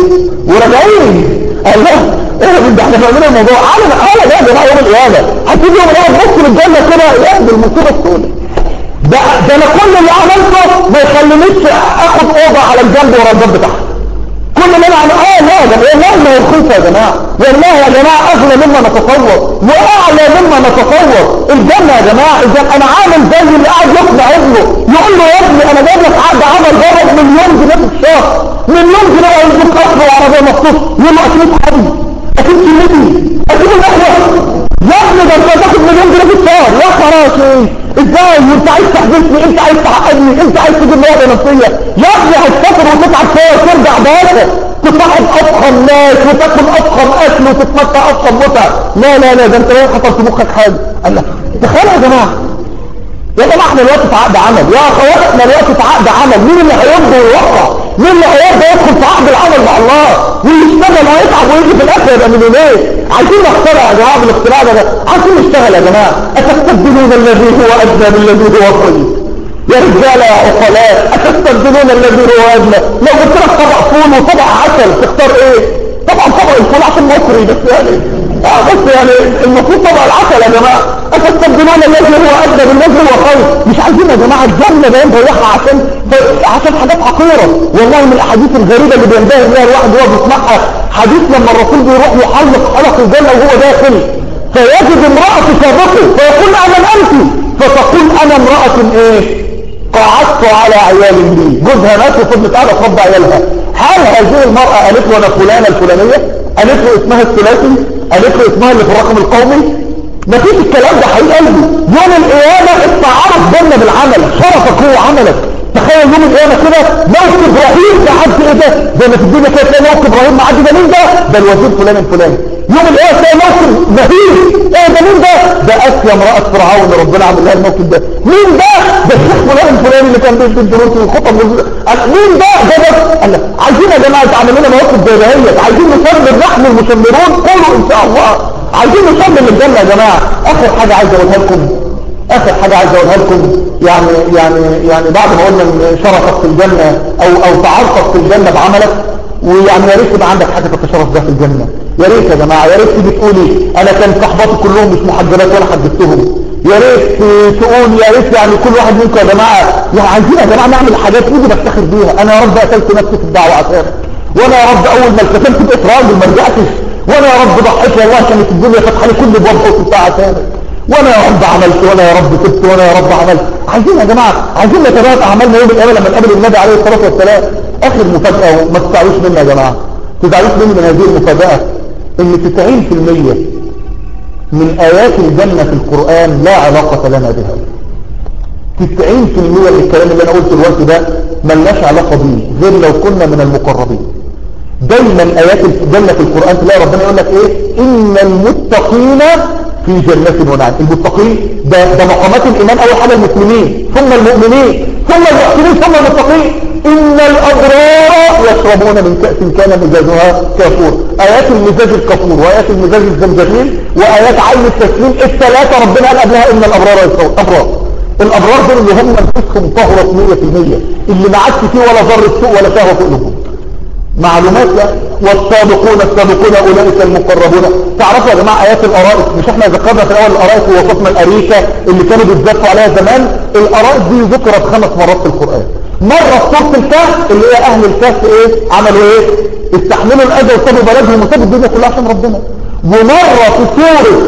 وراجعين. الله ايه من ده؟ احنا فاهمين الموضوع. انا انا يا جماعه يوم القيامه هتيجي يوم القيامه تبص للجنه كده يا دي المصيبه السوداء. ده ده انا كل اللي عملته ما يخلينيش اخد اوضه على الجنب ورا الباب بتاعها. كل اللي انا عملته اه لا ده والله ما يرخص يا جماعه، والله يا جماعه اغلى مما نتصور واعلى مما نتصور. الجنه يا جماعه اذا انا عامل زي اللي قاعد يقنع ابنه يقول له يا ابني انا جايب لك عقد عمل بره مليون جنيه في الشهر، مليون جنيه ويجيب قصر وعربيه مخصوص، يقول له اكيد حبيبي اكيد كلمتي اكيد الاخوه يا ابني ده انت هتاخد مليون جنيه في الشهر يا خلاص ايه ازاي وانت عايز تحبسني، انت عايز تعقدني، انت عايز تجيب مرضى نفسيه يا ابني. هتسافر وتتعب شويه وترجع باشا تصاحب افخم ناس وتاكل افخم اكل وتتمتع افخم متعه. لا لا لا ده انت لو حصل في مخك حاجه. قال لك تخيل يا جماعه يا جماعه احنا دلوقتي في عقد عمل يا اخوات، احنا دلوقتي في عقد عمل. مين اللي هيرضى ويوقع؟ مين اللي هيرضى يدخل في عقد العمل مع الله ويشتغل ويتعب ويجي في الاخر يبقى مليونير؟ عايزين نخترع يا جماعه بالاختراع ده، عايزين نشتغل يا جماعه. اتستبدلون الذي هو ادنى بالذي هو خير؟ يا رجاله يا عقلاء اتستبدلون الذي هو ادنى. لو قلت لك طبق فول وطبق عسل تختار ايه؟ طبعا طبق الفول عشان مصري بس يعني اه بس يعني المفروض طبق العسل يا جماعه. اتستبدلون الذي هو ادنى بالذي هو خير. مش عايزين يا جماعه الجنه ده نضيعها عشان عشان حاجات حقيره. والله من الاحاديث الغريبه اللي بينبهر بيها الواحد وهو بيسمعها حديث لما الرسول بيروح يحلق حلق الجنه وهو داخل فيجد امراه تشرفه فيقول انا انت، فتقول انا امراه ايه؟ قعدت على عيال لي، جوزها مات وفضلت قاعده تربى عيالها. هل هذه المراه قالت له انا فلانه الفلانيه؟ قالت له اسمها الثلاثي؟ قالت له اسمها اللي في الرقم القومي؟ مفيش الكلام ده حقيقي قلبي. يوم القيامه استعارت جنه بالعمل، شرفك هو عملك. تخيل يوم القيامه كده موقف ابراهيم تعدي ايه ده؟ زي ما في الدنيا كده تلاقي موقف ابراهيم معدي ده مين ده؟ ده الوزير فلان الفلاني. يوم القيامه تلاقي موقف مهيب ايه ده مين ده؟ ده اسيا امراه فرعون ربنا عمل لها الموقف ده. مين ده؟ ده الشيخ فلان الفلاني اللي كان بيدي الدروس والخطب. مين ده؟ ده ده قال لك عايزين يا جماعه تعملوا لنا مواقف زي دهيت، عايزين نشمر نحن المشمرون قولوا ان شاء الله. عايزين نشمر للجنه يا جماعه. اخر حاجه عايز اقولها لكم اخر حاجة عايز اقولها لكم يعني يعني يعني بعد ما قلنا ان شرفك في الجنة او او تعرفك في الجنة بعملك، ويعني يا ريت يبقى عندك حاجة تتشرف بها في الجنة. يا ريت يا جماعة، يا ريت تيجي تقولي انا كان صحباتي كلهم مش محجبات ولا حجبتهم. يا ريت تقول يا ريت يعني كل واحد منكم يا جماعة يعني عايزين يا جماعة نعمل حاجات نيجي بفتخر بيها. انا يا رب قتلت نفسي في الدعوة عشانك، وانا يا رب اول ما التزمت بقيت راجل ما رجعتش، وانا يا رب ضحيت والله كانت الدنيا فتحه لي كل ابواب حب بتاع عشانك، وانا يا رب عملت، وانا يا رب تبت، وانا يا رب عملت. عايزين يا جماعه عايزين نتبادل اعمالنا يوم القيامه لما نقابل النبي عليه الصلاه والسلام. اخر مفاجاه وما تزعلوش مني يا جماعه، تزعلوش مني من هذه المفاجاه ان تسعين في المية من ايات الجنه في القران لا علاقه لنا بها. تسعين في المية من الكلام اللي انا قلته دلوقتي ده ملناش علاقه بيه غير لو كنا من المقربين. دايما ايات الجنه في القران تلاقي ربنا يقول لك ايه؟ ان المتقين في جنة ونعيم. المتقين ده, ده مقامات الإيمان. أول حاجة المسلمين ثم المؤمنين ثم المحسنين ثم المتقين. إن الأبرار يشربون من كأس كان مزاجها كافور. آيات المزاج الكافور وآيات المزاج الزنجبيل وآيات عين التسليم الثلاثة ربنا قال قبلها إن الأبرار يشربون. أبرار الأبرار دول اللي هم نفسهم طهرت مية في المية، اللي ما عادش فيه ولا ذرة سوء ولا شهوة في قلوبهم. معلومات لا. والسابقون السابقون اولئك المقربون. تعرفوا يا جماعه ايات الارائك؟ مش احنا ذكرنا في الاول الارائك ووصفنا الاريكه اللي كانوا بيتذكروا عليها زمان؟ الارائك دي ذكرت خمس مرات في القران. مره في سوره الكهف اللي هي اهل الكهف ايه عملوا ايه؟ استحملوا الاذى وسابوا بلدهم وسابوا الدنيا كلها عشان ربنا. ومره في سوره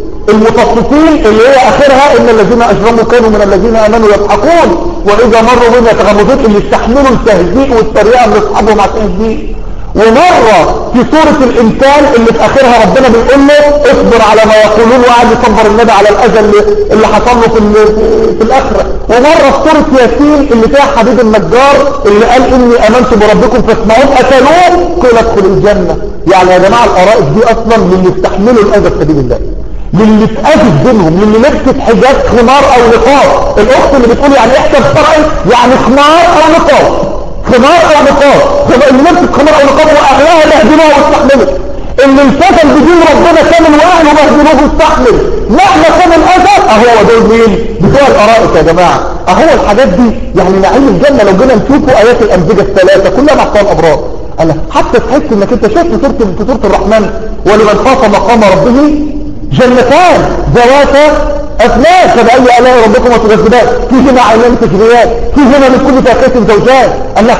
المطففين اللي هي اخرها ان الذين اجرموا كانوا من الذين امنوا يضحكون واذا مروا بهم يتغمزون، اللي استحملوا التهزيء والتريقه من اصحابهم عشان الدين. ومره في سوره الانسان اللي في اخرها ربنا بيقول له اصبر على ما يقولون، وقعد يصبر النبي على الاذى اللي, اللي حصل له في, في الاخره. ومره في سوره ياسين اللي فيها حبيب النجار اللي قال اني امنت بربكم فاسمعون قتلوه قيل ادخلوا الجنه. يعني يا جماعه الارائك دي اصلا للي استحملوا الاذى في سبيل الله، للي اتأذت بينهم، للي لبست حجاب خمار او نقاب. الاخت اللي بتقول يعني احسب فرعي يعني خمار او نقاب، خمار او نقاب، اللي لبست خمار او نقاب واهلها بهدلوها واستحملت، اللي انفتن بدين ربنا كامل واهله بهدلوه واستحمل مهما كان الاذى. اهو دول مين؟ بتوع الارائك يا جماعه. اهو الحاجات دي يعني نعيم الجنه لو جينا نشوفوا ايات الامزجه الثلاثه كلها محصور ابرار. انا حتى تحس انك انت شايف في سوره في سوره الرحمن ولمن خاف مقام ربه جنتان ذواتا أفنان فبأي آلاء ربكم وتكذبان فيهما عينان تجريان فيهما من كل فاكهة زوجان. الله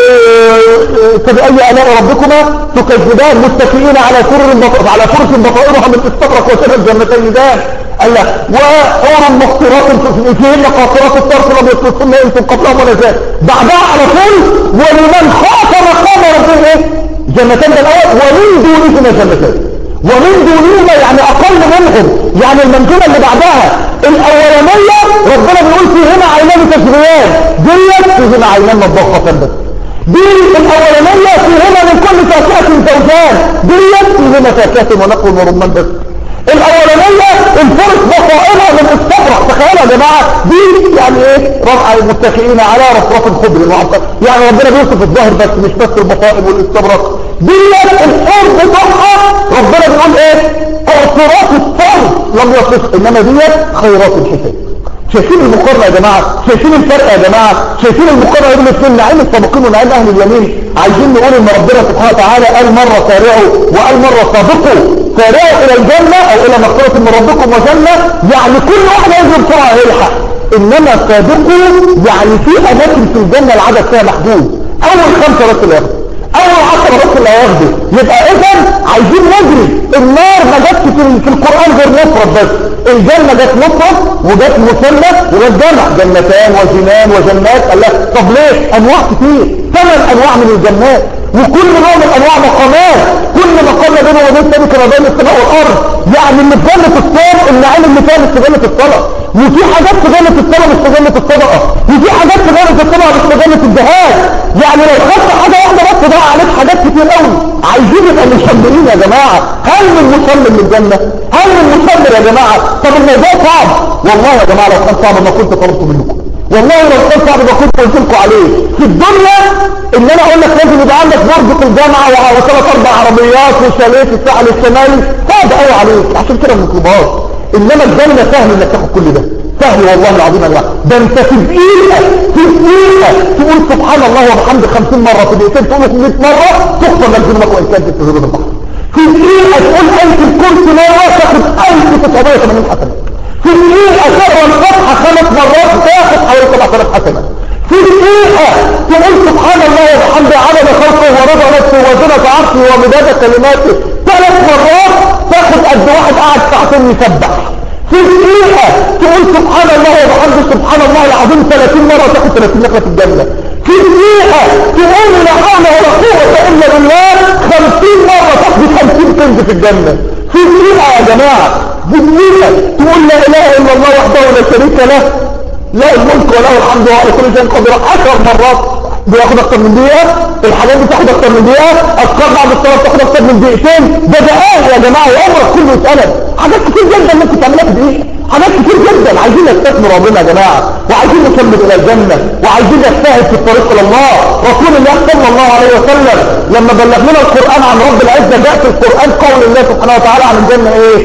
فبأي آلاء ربكما تكذبان متكئين على سرر على فرش بطائرها من استبرق وشبه الجنتين دان. الله وحور مقصرات فيهن قاصرات الطرف لم يطلقن انس قبلهم ولا زاد. بعدها على طول ولمن خاف مقام ربه ايه؟ جنتان ده الاول ومن دونهما جنتان ومن دونهما يعني اقل منهم. يعني المنزله اللي بعدها الاولانيه ربنا بيقول فيهما عينان تجريان ديت فيهما عينان مضخه بس. دي الاولانيه فيهما من كل فاكهه زوجان ديت فيهما فاكهه ونقل ورمان بس. الاولانيه الفرس بطائرها من استبرق. تخيلوا يا جماعه دي يعني ايه؟ رفع المتكئين على رفرف خضر وعطر. يعني ربنا بيوصف الظاهر بس مش بس البطائر والاستبرق. ديت الحور بتاعها ربنا بيقول ايه؟ قاصرات الطرف لم يصف انما ديت خيرات الحساب. شايفين المقارنه يا جماعه؟ شايفين الفرق يا جماعه؟ شايفين المقارنه بين الاثنين نعيم السابقين ونعيم اهل اليمين؟ عايزين نقول ان ربنا سبحانه وتعالى قال مره سارعوا وقال مره سابقوا. سارعوا الى الجنه او الى مغفره من ربكم وجنه يعني كل واحد ينزل بسرعه يلحق. انما سابقوا يعني في اماكن في الجنه العدد فيها محدود اول خمسه بس اللي ياخدوا اول عشرة بس اللي هياخدوا. يبقى اذا عايزين نجري. النار ما جاتش في, في القرآن غير مفرد بس. الجنة جات مفرد وجات مثنى وجات جمع جنتان وجنان وجنات. الله طب ليه؟ انواع كتير ثمان انواع من الجنات وكل نوع من انواع مقامات كل مقام بينه وبين ثاني كما بين السماء والارض. يعني اللي في جنة الصوم النعيم اللي فيها مش في جنة الصلاة وفي حاجات في جنة الصلاة مش في جنة الصدقة وفي حاجات في جنة الصلاة مش في جنة الجهاد. يعني لو خدت حاجة واحدة بس ده عليك حاجات كتير قوي. عايزين نبقى مشمرين يا جماعة. هل من مشمر للجنة؟ هل من مشمر يا جماعة؟ طب الموضوع صعب والله يا جماعة. لو كان صعب ما كنت طلبت منكم والله لو كان صعب ما كنت قلت لكم عليه. في الدنيا ان انا اقول لك لازم يبقى عندك برج في الجامعة وثلاث اربع عربيات وشاليه في الساحل الشمالي صعب قوي عليك عشان كده ما نطلبهاش. انما الجنة سهل انك تاخد كل ده سهل والله العظيم يا جماعه. ده انت في دقيقه في دقيقه تقول سبحان الله وبحمده خمسين مره في دقيقتين تقول مية مره تغفر لك ذنوبك وان كانت في ذنوب البحر. في دقيقه تقول آية الكرسي مره تاخد ألف وتسعمائة وثمانين حسنه. في دقيقه تقرا الفاتحه خمس مرات تاخد حوالي سبعة آلاف حسنه. في دقيقه تقول سبحان الله وبحمده عدد خلقه ورضا نفسه وزنة عرشه ومداد كلماته ثلاث مرات تاخد قد واحد قاعد ساعتين يسبح. في دقيقة تقول سبحان الله وبحمده سبحان الله العظيم ثلاثين مرة تاخد ثلاثين نخلة في الجنة. في دقيقة تقول لا حول ولا قوة إلا بالله خمسين مرة تاخد خمسين كنز في الجنة. في دقيقة يا جماعة في دقيقة تقول لا إله إلا الله وحده لا شريك له لا الملك وله الحمد وعلى كل شيء قدير عشر مرات بياخد اكتر من دقيقة. الحاجات بتاخد اكتر من دقيقة. اذكار بعد الصلاة بتاخد اكتر من دقيقتين. ده دقائق يا جماعة وعمرك كله يتقلب. حاجات كتير جدا ممكن تعملها في دقيقة. حاجات كتير جدا. عايزين نستثمر ربنا يا جماعة وعايزين نكمل الى الجنة وعايزين نجتهد في الطريق الى الله. رسول الله صلى الله عليه وسلم لما بلغ لنا القرآن عن رب العزة جاء في القرآن قول الله سبحانه وتعالى عن الجنة ايه؟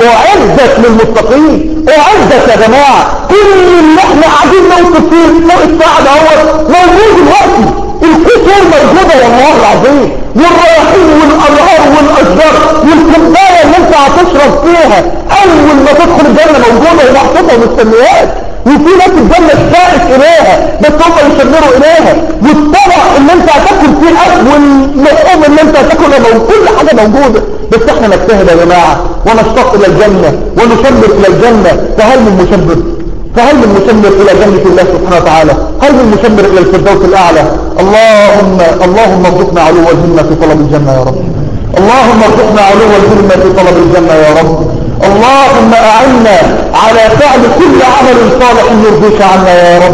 اعدت للمتقين. اعدت يا جماعة. كل اللي احنا قاعدين نوصف فيه فوق الساعة دوت موجود دلوقتي. الكسور موجودة والله العظيم والرياحين والانهار والاشجار والكوبايه اللي انت هتشرب فيها اول ما تدخل الجنة موجودة ومحطوطة ومستنيات. وفي ناس الجنة اشتاقت اليها بس هم يشمروا اليها. والطبق اللي انت هتاكل فيه اكل واللحوم اللي انت هتاكلها موجود. كل حاجة موجودة بس احنا نجتهد يا جماعة ونشتاق الى الجنة ونشمر الى الجنة. فهل من مشمر فهل من مشمر الى جنة الله سبحانه وتعالى؟ هل من مشمر الى الفردوس الاعلى؟ اللهم اللهم ارزقنا علو الهمة في طلب الجنة يا رب. اللهم ارزقنا علو الهمة في طلب الجنة يا رب. اللهم اعنا على فعل كل عمل صالح يرضيك عنا يا رب.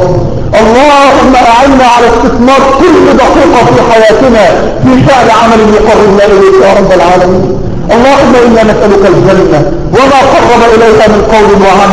اللهم اعنا على استثمار كل دقيقة في حياتنا في فعل عمل يقربنا اليك يا رب العالمين. اللهم انا نسألك الجنة وما قرب اليها من قول وعمل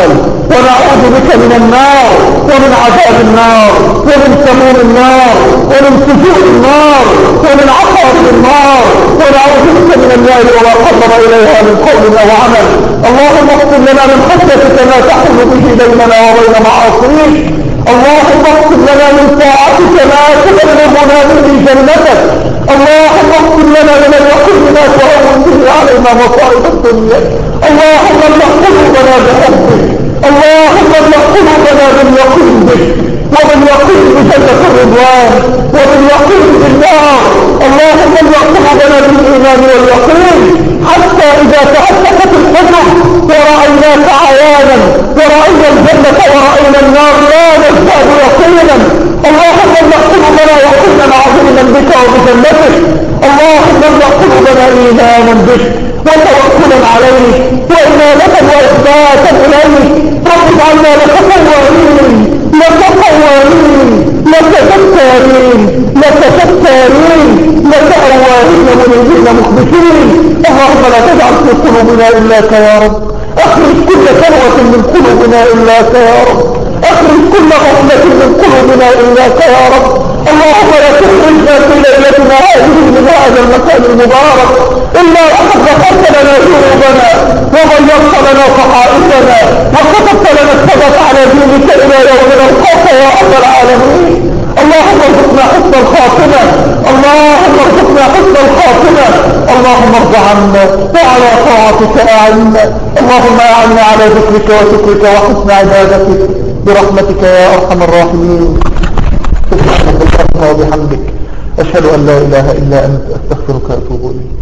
ونعوذ بك من النار ومن عذاب النار ومن سموم النار ومن سجود النار ومن عقاب النار ونعوذ بك من النار وما قرب إليها من قول أو عمل. اللهم اغفر لنا من خشيتك ما تحول به بيننا وبين معاصيك. اللهم اغفر لنا من طاعتك ما تبلغنا به جنتك. اللهم اغفر لنا من اليقين ما تهون به علينا مصائب الدنيا. اللهم املأ قلوبنا بحبك. اللهم املأ قلوبنا باليقين بك وباليقين بجنة الرضوان وباليقين بالنار. اللهم املأ قلوبنا بالإيمان واليقين حتى إذا تحققت الحجر ورأيناك عيانا ورأينا الجنة ورأينا النار لا نزداد يقينا. اللهم املأ قلوبنا يقينا عظيما بك وبجنتك. اللهم املأ قلوبنا إيمانا بك وتوكلا عليك وإنابة وإثباتا إليك. رب اجعلنا لك قوامين لك قوامين لك ذكارين لك شكارين لك أوابين منيبين مخبتين. اللهم لا تجعل في قلوبنا إلاك يا رب. اخرج كل ثروة من قلوبنا إلاك يا رب. اخرج كل غفلة من قلوبنا إلاك يا رب. اللهم لا تخرجنا في ليلتنا هذه من هذا المكان المبارك إلا وقد غفرت لنا ذنوبنا وغيرت لنا صحائفنا وكتبت لنا الثبات على دينك إلى يوم نلقاك يا رب العالمين. اللهم ارزقنا حسن الخاتمة. اللهم ارزقنا حسن الخاتمة. اللهم ارض عنا وعلى طاعتك أعنا. اللهم أعنا على ذكرك وشكرك وحسن عبادتك برحمتك يا أرحم الراحمين. سبحانك اللهم وبحمدك أشهد أن لا إله إلا أنت أستغفرك وأتوب إليك.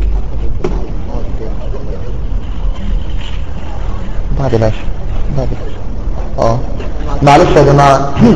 بعد العشاء بعد العشاء اه معلش يا جماعة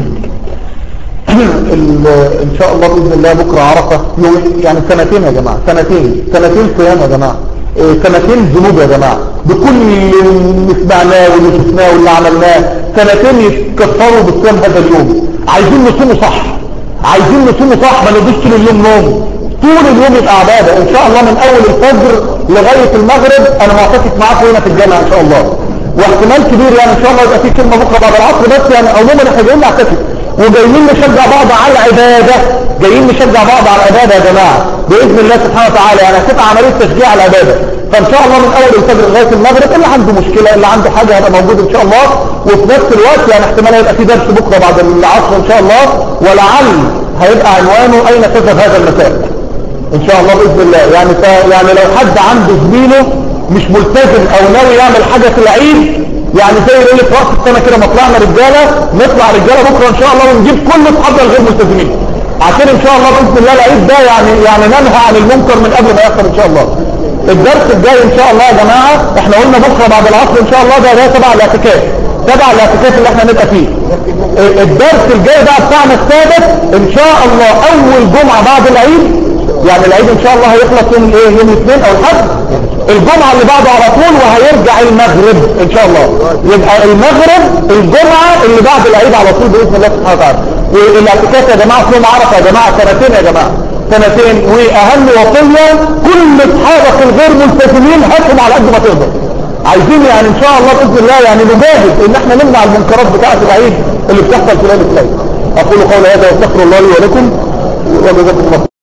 ان شاء الله باذن الله بكره عرفه يوم يعني سنتين يا جماعه سنتين سنتين صيام يا جماعه سنتين ذنوب يا جماعه بكل اللي سمعناه واللي شفناه واللي عملناه سنتين يتكفروا بصيام هذا اليوم. عايزين نصومه صح عايزين نصومه صح ما ندوش طول اليوم نوم. طول اليوم يبقى عباده ان شاء الله من اول الفجر لغايه المغرب. انا معتكف معاكم هنا في الجامعه ان شاء الله واحتمال كبير يعني ان شاء الله يبقى في كلمه بكره بعد العصر بس يعني عموما احنا جايين نعتكف وجايين نشجع بعض على العباده. جايين نشجع بعض على العباده يا جماعه باذن الله سبحانه وتعالى. يعني هتبقى عمليه تشجيع على العباده. فان شاء الله من اول الفجر لغايه المغرب اللي عنده مشكله اللي عنده حاجه هيبقى موجود ان شاء الله. وفي نفس الوقت يعني احتمال هيبقى في درس بكره بعد العصر ان شاء الله ولعل هيبقى عنوانه اين تذهب هذا المساء ان شاء الله باذن الله. يعني يعني لو حد عنده زميله مش ملتزم او ناوي يعمل حاجه في العيد يعني زي يقول لك راس السنه كده ما طلعنا رجاله نطلع رجاله بكره ان شاء الله ونجيب كل اصحابنا الغير ملتزمين عشان ان شاء الله باذن الله العيد ده يعني يعني ننهى عن المنكر من قبل ما يحصل ان شاء الله. الدرس الجاي ان شاء الله يا جماعه احنا قلنا بكره بعد العصر ان شاء الله ده ده تبع الاعتكاف تبع الاعتكاف اللي احنا نبقى فيه. الدرس الجاي بقى بتاعنا السادس ان شاء الله اول جمعه بعد العيد. يعني العيد ان شاء الله هيخلص يوم ايه يوم الاثنين او الحد الجمعة اللي بعده على طول وهيرجع المغرب ان شاء الله. يبقى المغرب الجمعة اللي بعد العيد على طول بإذن الله سبحانه وتعالى. والاعتكاف يا جماعة في يوم عرفة يا جماعة سنتين يا جماعة سنتين. واهم وصية كل اصحابك الغير ملتزمين هاتهم على قد ما تقدر. عايزين يعني ان شاء الله بإذن الله يعني نجاهد ان احنا نمنع المنكرات بتاعة العيد اللي بتحصل في ليلة العيد. اقول قولي هذا واستغفر الله لي ولكم وجزاكم الله.